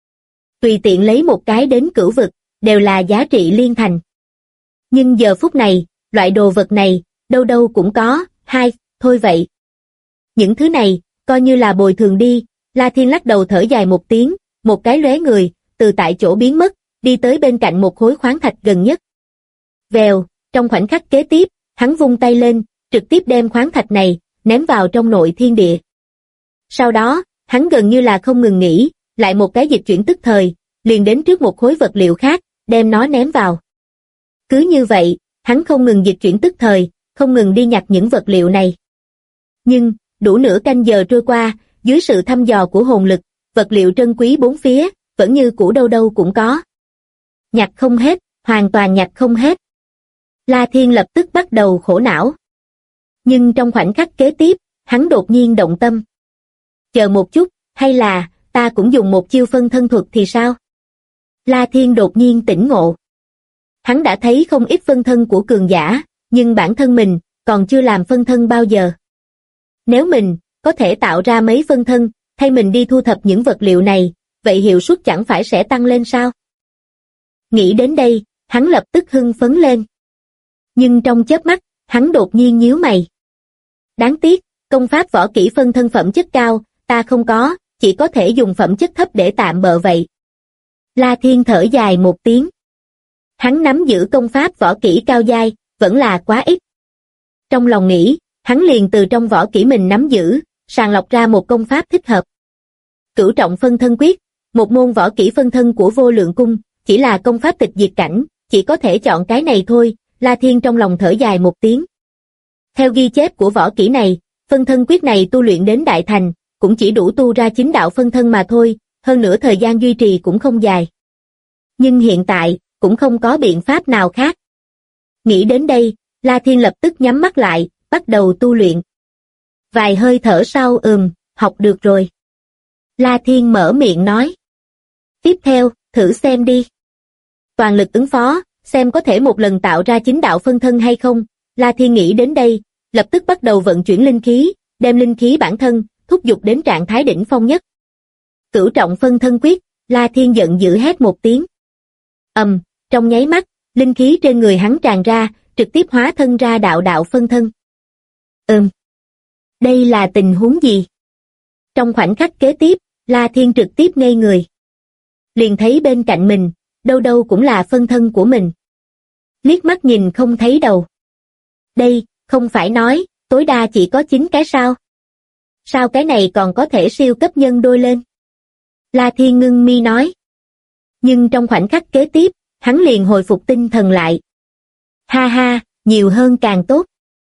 Tùy tiện lấy một cái đến cửu vực, đều là giá trị liên thành. Nhưng giờ phút này, loại đồ vật này, đâu đâu cũng có, thôi vậy. Những thứ này, coi như là bồi thường đi, La Thiên lắc đầu thở dài một tiếng, một cái lóe người, từ tại chỗ biến mất, đi tới bên cạnh một khối khoáng thạch gần nhất. Vèo, trong khoảnh khắc kế tiếp, hắn vung tay lên, trực tiếp đem khoáng thạch này, ném vào trong nội thiên địa. Sau đó, hắn gần như là không ngừng nghỉ, lại một cái dịch chuyển tức thời, liền đến trước một khối vật liệu khác, đem nó ném vào. Cứ như vậy, hắn không ngừng dịch chuyển tức thời, không ngừng đi nhặt những vật liệu này. Nhưng, đủ nửa canh giờ trôi qua, dưới sự thăm dò của hồn lực, vật liệu trân quý bốn phía, vẫn như cũ đâu đâu cũng có. Nhặt không hết, hoàn toàn nhặt không hết. La Thiên lập tức bắt đầu khổ não. Nhưng trong khoảnh khắc kế tiếp, hắn đột nhiên động tâm. Chờ một chút, hay là, ta cũng dùng một chiêu phân thân thuật thì sao? La Thiên đột nhiên tỉnh ngộ. Hắn đã thấy không ít phân thân của cường giả, nhưng bản thân mình, còn chưa làm phân thân bao giờ. Nếu mình, có thể tạo ra mấy phân thân, thay mình đi thu thập những vật liệu này, vậy hiệu suất chẳng phải sẽ tăng lên sao? Nghĩ đến đây, hắn lập tức hưng phấn lên. Nhưng trong chớp mắt, hắn đột nhiên nhíu mày. Đáng tiếc, công pháp võ kỹ phân thân phẩm chất cao, ta không có, chỉ có thể dùng phẩm chất thấp để tạm bợ vậy. La Thiên thở dài một tiếng. Hắn nắm giữ công pháp võ kỹ cao giai, vẫn là quá ít. Trong lòng nghĩ, hắn liền từ trong võ kỹ mình nắm giữ, sàng lọc ra một công pháp thích hợp. Cửu trọng phân thân quyết, một môn võ kỹ phân thân của Vô Lượng Cung, chỉ là công pháp tịch diệt cảnh, chỉ có thể chọn cái này thôi. La Thiên trong lòng thở dài một tiếng. Theo ghi chép của võ kỹ này, phân thân quyết này tu luyện đến đại thành, cũng chỉ đủ tu ra 9 đạo phân thân mà thôi, hơn nữa thời gian duy trì cũng không dài. Nhưng hiện tại, cũng không có biện pháp nào khác. Nghĩ đến đây, La Thiên lập tức nhắm mắt lại, bắt đầu tu luyện. Vài hơi thở sau học được rồi. La Thiên mở miệng nói. Tiếp theo, thử xem đi. Toàn lực ứng phó, xem có thể một lần tạo ra 9 đạo phân thân hay không. La Thiên nghĩ đến đây, lập tức bắt đầu vận chuyển linh khí, đem linh khí bản thân, thúc giục đến trạng thái đỉnh phong nhất. Cửu trọng phân thân quyết, La Thiên giận dữ hét một tiếng. Trong nháy mắt, linh khí trên người hắn tràn ra, trực tiếp hóa thân ra đạo đạo phân thân. Đây là tình huống gì? Trong khoảnh khắc kế tiếp, La Thiên trực tiếp ngây người. Liền thấy bên cạnh mình, đâu đâu cũng là phân thân của mình. Liếc mắt nhìn không thấy đầu. Đây, không phải nói, tối đa chỉ có 9 cái sao? Sao cái này còn có thể siêu cấp nhân đôi lên? La Thiên ngưng mi nói. Nhưng trong khoảnh khắc kế tiếp, hắn liền hồi phục tinh thần lại. Ha ha, nhiều hơn càng tốt.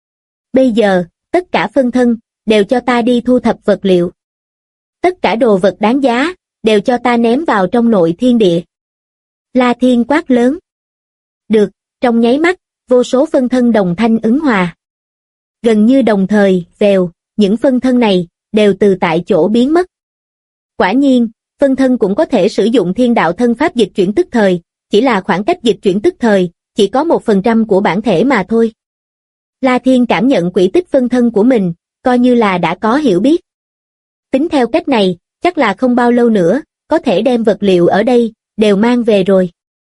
Bây giờ, tất cả phân thân, đều cho ta đi thu thập vật liệu. Tất cả đồ vật đáng giá, đều cho ta ném vào trong nội thiên địa. La Thiên quát lớn. Được, trong nháy mắt, vô số phân thân đồng thanh ứng hòa. Gần như đồng thời, vèo, những phân thân này, đều từ tại chỗ biến mất. Quả nhiên, phân thân cũng có thể sử dụng thiên đạo thân pháp dịch chuyển tức thời, chỉ là khoảng cách dịch chuyển tức thời, chỉ có 1% của bản thể mà thôi. La Thiên cảm nhận quỹ tích phân thân của mình, coi như là đã có hiểu biết. Tính theo cách này, chắc là không bao lâu nữa, có thể đem vật liệu ở đây, đều mang về rồi.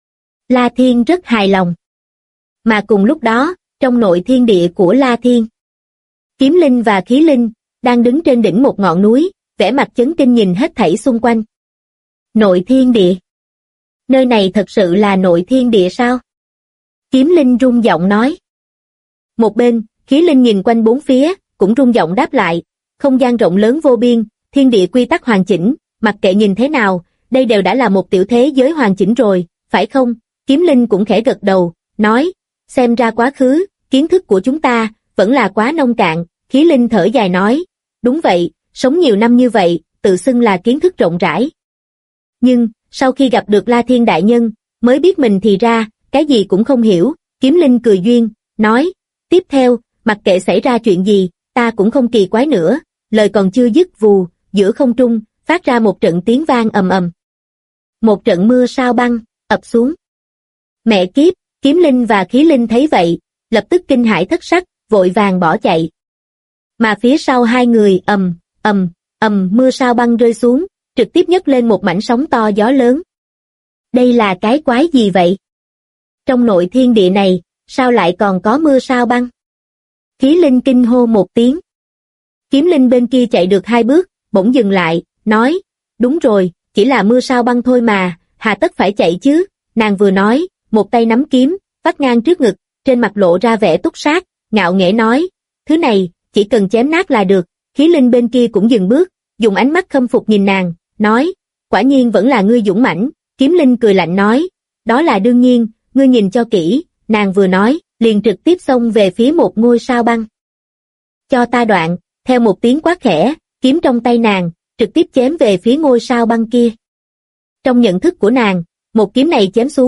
La Thiên rất hài lòng. Mà cùng lúc đó, trong nội thiên địa của La Thiên, Kiếm Linh và Khí Linh, đang đứng trên đỉnh một ngọn núi, vẻ mặt chấn kinh nhìn hết thảy xung quanh. Nội thiên địa. Nơi này thật sự là nội thiên địa sao? Kiếm Linh rung giọng nói. Một bên, Khí Linh nhìn quanh bốn phía, cũng rung giọng đáp lại. Không gian rộng lớn vô biên, thiên địa quy tắc hoàn chỉnh, mặc kệ nhìn thế nào, đây đều đã là một tiểu thế giới hoàn chỉnh rồi, phải không? Kiếm Linh cũng khẽ gật đầu, nói, xem ra quá khứ, kiến thức của chúng ta, vẫn là quá nông cạn. Khí Linh thở dài nói, đúng vậy, sống nhiều năm như vậy, tự xưng là kiến thức rộng rãi. Nhưng, sau khi gặp được La Thiên Đại Nhân, mới biết mình thì ra, cái gì cũng không hiểu. Kiếm Linh cười duyên, nói, tiếp theo, mặc kệ xảy ra chuyện gì, ta cũng không kỳ quái nữa. Lời còn chưa dứt vù, giữa không trung, phát ra một trận tiếng vang ầm ầm. Một trận mưa sao băng, ập xuống. Mẹ kiếp, Kiếm Linh và Khí Linh thấy vậy, lập tức kinh hãi thất sắc, vội vàng bỏ chạy. Mà phía sau hai người mưa sao băng rơi xuống, trực tiếp nhấc lên một mảnh sóng to gió lớn. Đây là cái quái gì vậy? Trong nội thiên địa này, sao lại còn có mưa sao băng? Khí Linh kinh hô một tiếng. Kiếm Linh bên kia chạy được 2 bước, bỗng dừng lại, nói, đúng rồi, chỉ là mưa sao băng thôi mà, hà tất phải chạy chứ? Nàng vừa nói, một tay nắm kiếm, vắt ngang trước ngực, trên mặt lộ ra vẻ túc sát, ngạo nghễ nói, thứ này, chỉ cần chém nát là được. Khí Linh bên kia cũng dừng bước, dùng ánh mắt khâm phục nhìn nàng, nói, quả nhiên vẫn là ngươi dũng mãnh. Kiếm Linh cười lạnh nói, đó là đương nhiên, ngươi nhìn cho kỹ. Nàng vừa nói, liền trực tiếp xông về phía một ngôi sao băng. Cho ta đoạn, theo một tiếng quát khẽ, kiếm trong tay nàng, trực tiếp chém về phía ngôi sao băng kia. Trong nhận thức của nàng, một kiếm này chém xuống,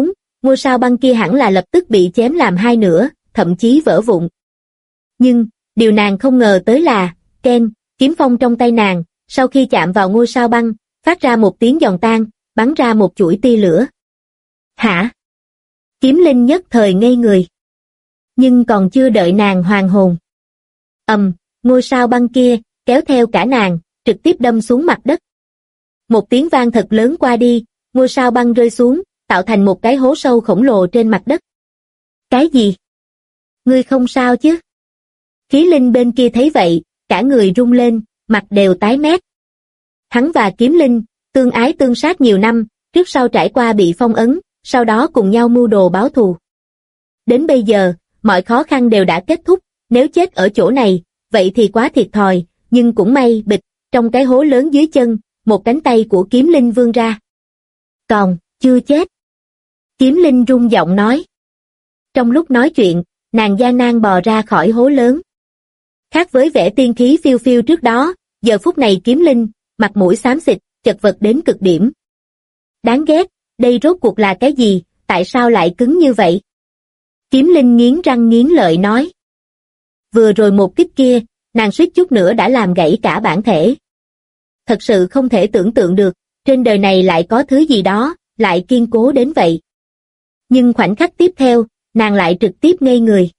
ngôi sao băng kia hẳn là lập tức bị chém làm hai nửa, thậm chí vỡ vụn. Nhưng, điều nàng không ngờ tới là, keng, kiếm phong trong tay nàng, sau khi chạm vào ngôi sao băng, phát ra một tiếng giòn tan, bắn ra một chuỗi tia lửa. Hả? Kiếm linh nhất thời ngây người. Nhưng còn chưa đợi nàng hoàn hồn. Ngôi sao băng kia, kéo theo cả nàng, trực tiếp đâm xuống mặt đất. Một tiếng vang thật lớn qua đi, ngôi sao băng rơi xuống, tạo thành một cái hố sâu khổng lồ trên mặt đất. Cái gì? Ngươi không sao chứ? Khí linh bên kia thấy vậy, cả người rung lên, mặt đều tái mét. Hắn và kiếm linh, tương ái tương sát nhiều năm, trước sau trải qua bị phong ấn, sau đó cùng nhau mưu đồ báo thù. Đến bây giờ, mọi khó khăn đều đã kết thúc, nếu chết ở chỗ này, vậy thì quá thiệt thòi, nhưng cũng may bịch, trong cái hố lớn dưới chân, một cánh tay của kiếm linh vươn ra. Còn, chưa chết. Kiếm linh rung giọng nói. Trong lúc nói chuyện, nàng gian nan bò ra khỏi hố lớn. Khác với vẻ tiên khí phiêu phiêu trước đó, giờ phút này kiếm linh, mặt mũi xám xịt, chật vật đến cực điểm. Đáng ghét, đây rốt cuộc là cái gì, tại sao lại cứng như vậy? Kiếm linh nghiến răng nghiến lợi nói. Vừa rồi một kích kia, nàng suýt chút nữa đã làm gãy cả bản thể. Thật sự không thể tưởng tượng được, trên đời này lại có thứ gì đó, lại kiên cố đến vậy. Nhưng khoảnh khắc tiếp theo, nàng lại trực tiếp ngây người.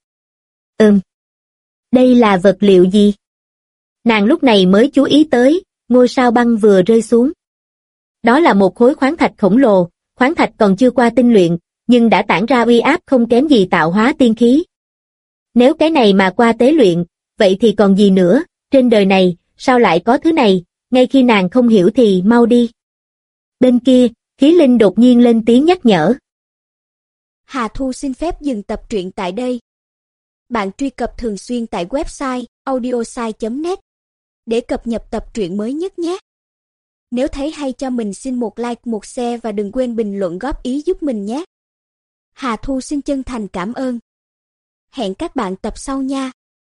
Đây là vật liệu gì? Nàng lúc này mới chú ý tới, ngôi sao băng vừa rơi xuống. Đó là một khối khoáng thạch khổng lồ, khoáng thạch còn chưa qua tinh luyện, nhưng đã tản ra uy áp không kém gì tạo hóa tiên khí. Nếu cái này mà qua tế luyện, vậy thì còn gì nữa, trên đời này, sao lại có thứ này, ngay khi nàng không hiểu thì mau đi. Bên kia, khí linh đột nhiên lên tiếng nhắc nhở. Hà Thu xin phép dừng tập truyện tại đây. Bạn truy cập thường xuyên tại website audiosai.net để cập nhật tập truyện mới nhất nhé. Nếu thấy hay cho mình xin một like, một share và đừng quên bình luận góp ý giúp mình nhé. Hà Thu xin chân thành cảm ơn. Hẹn các bạn tập sau nha.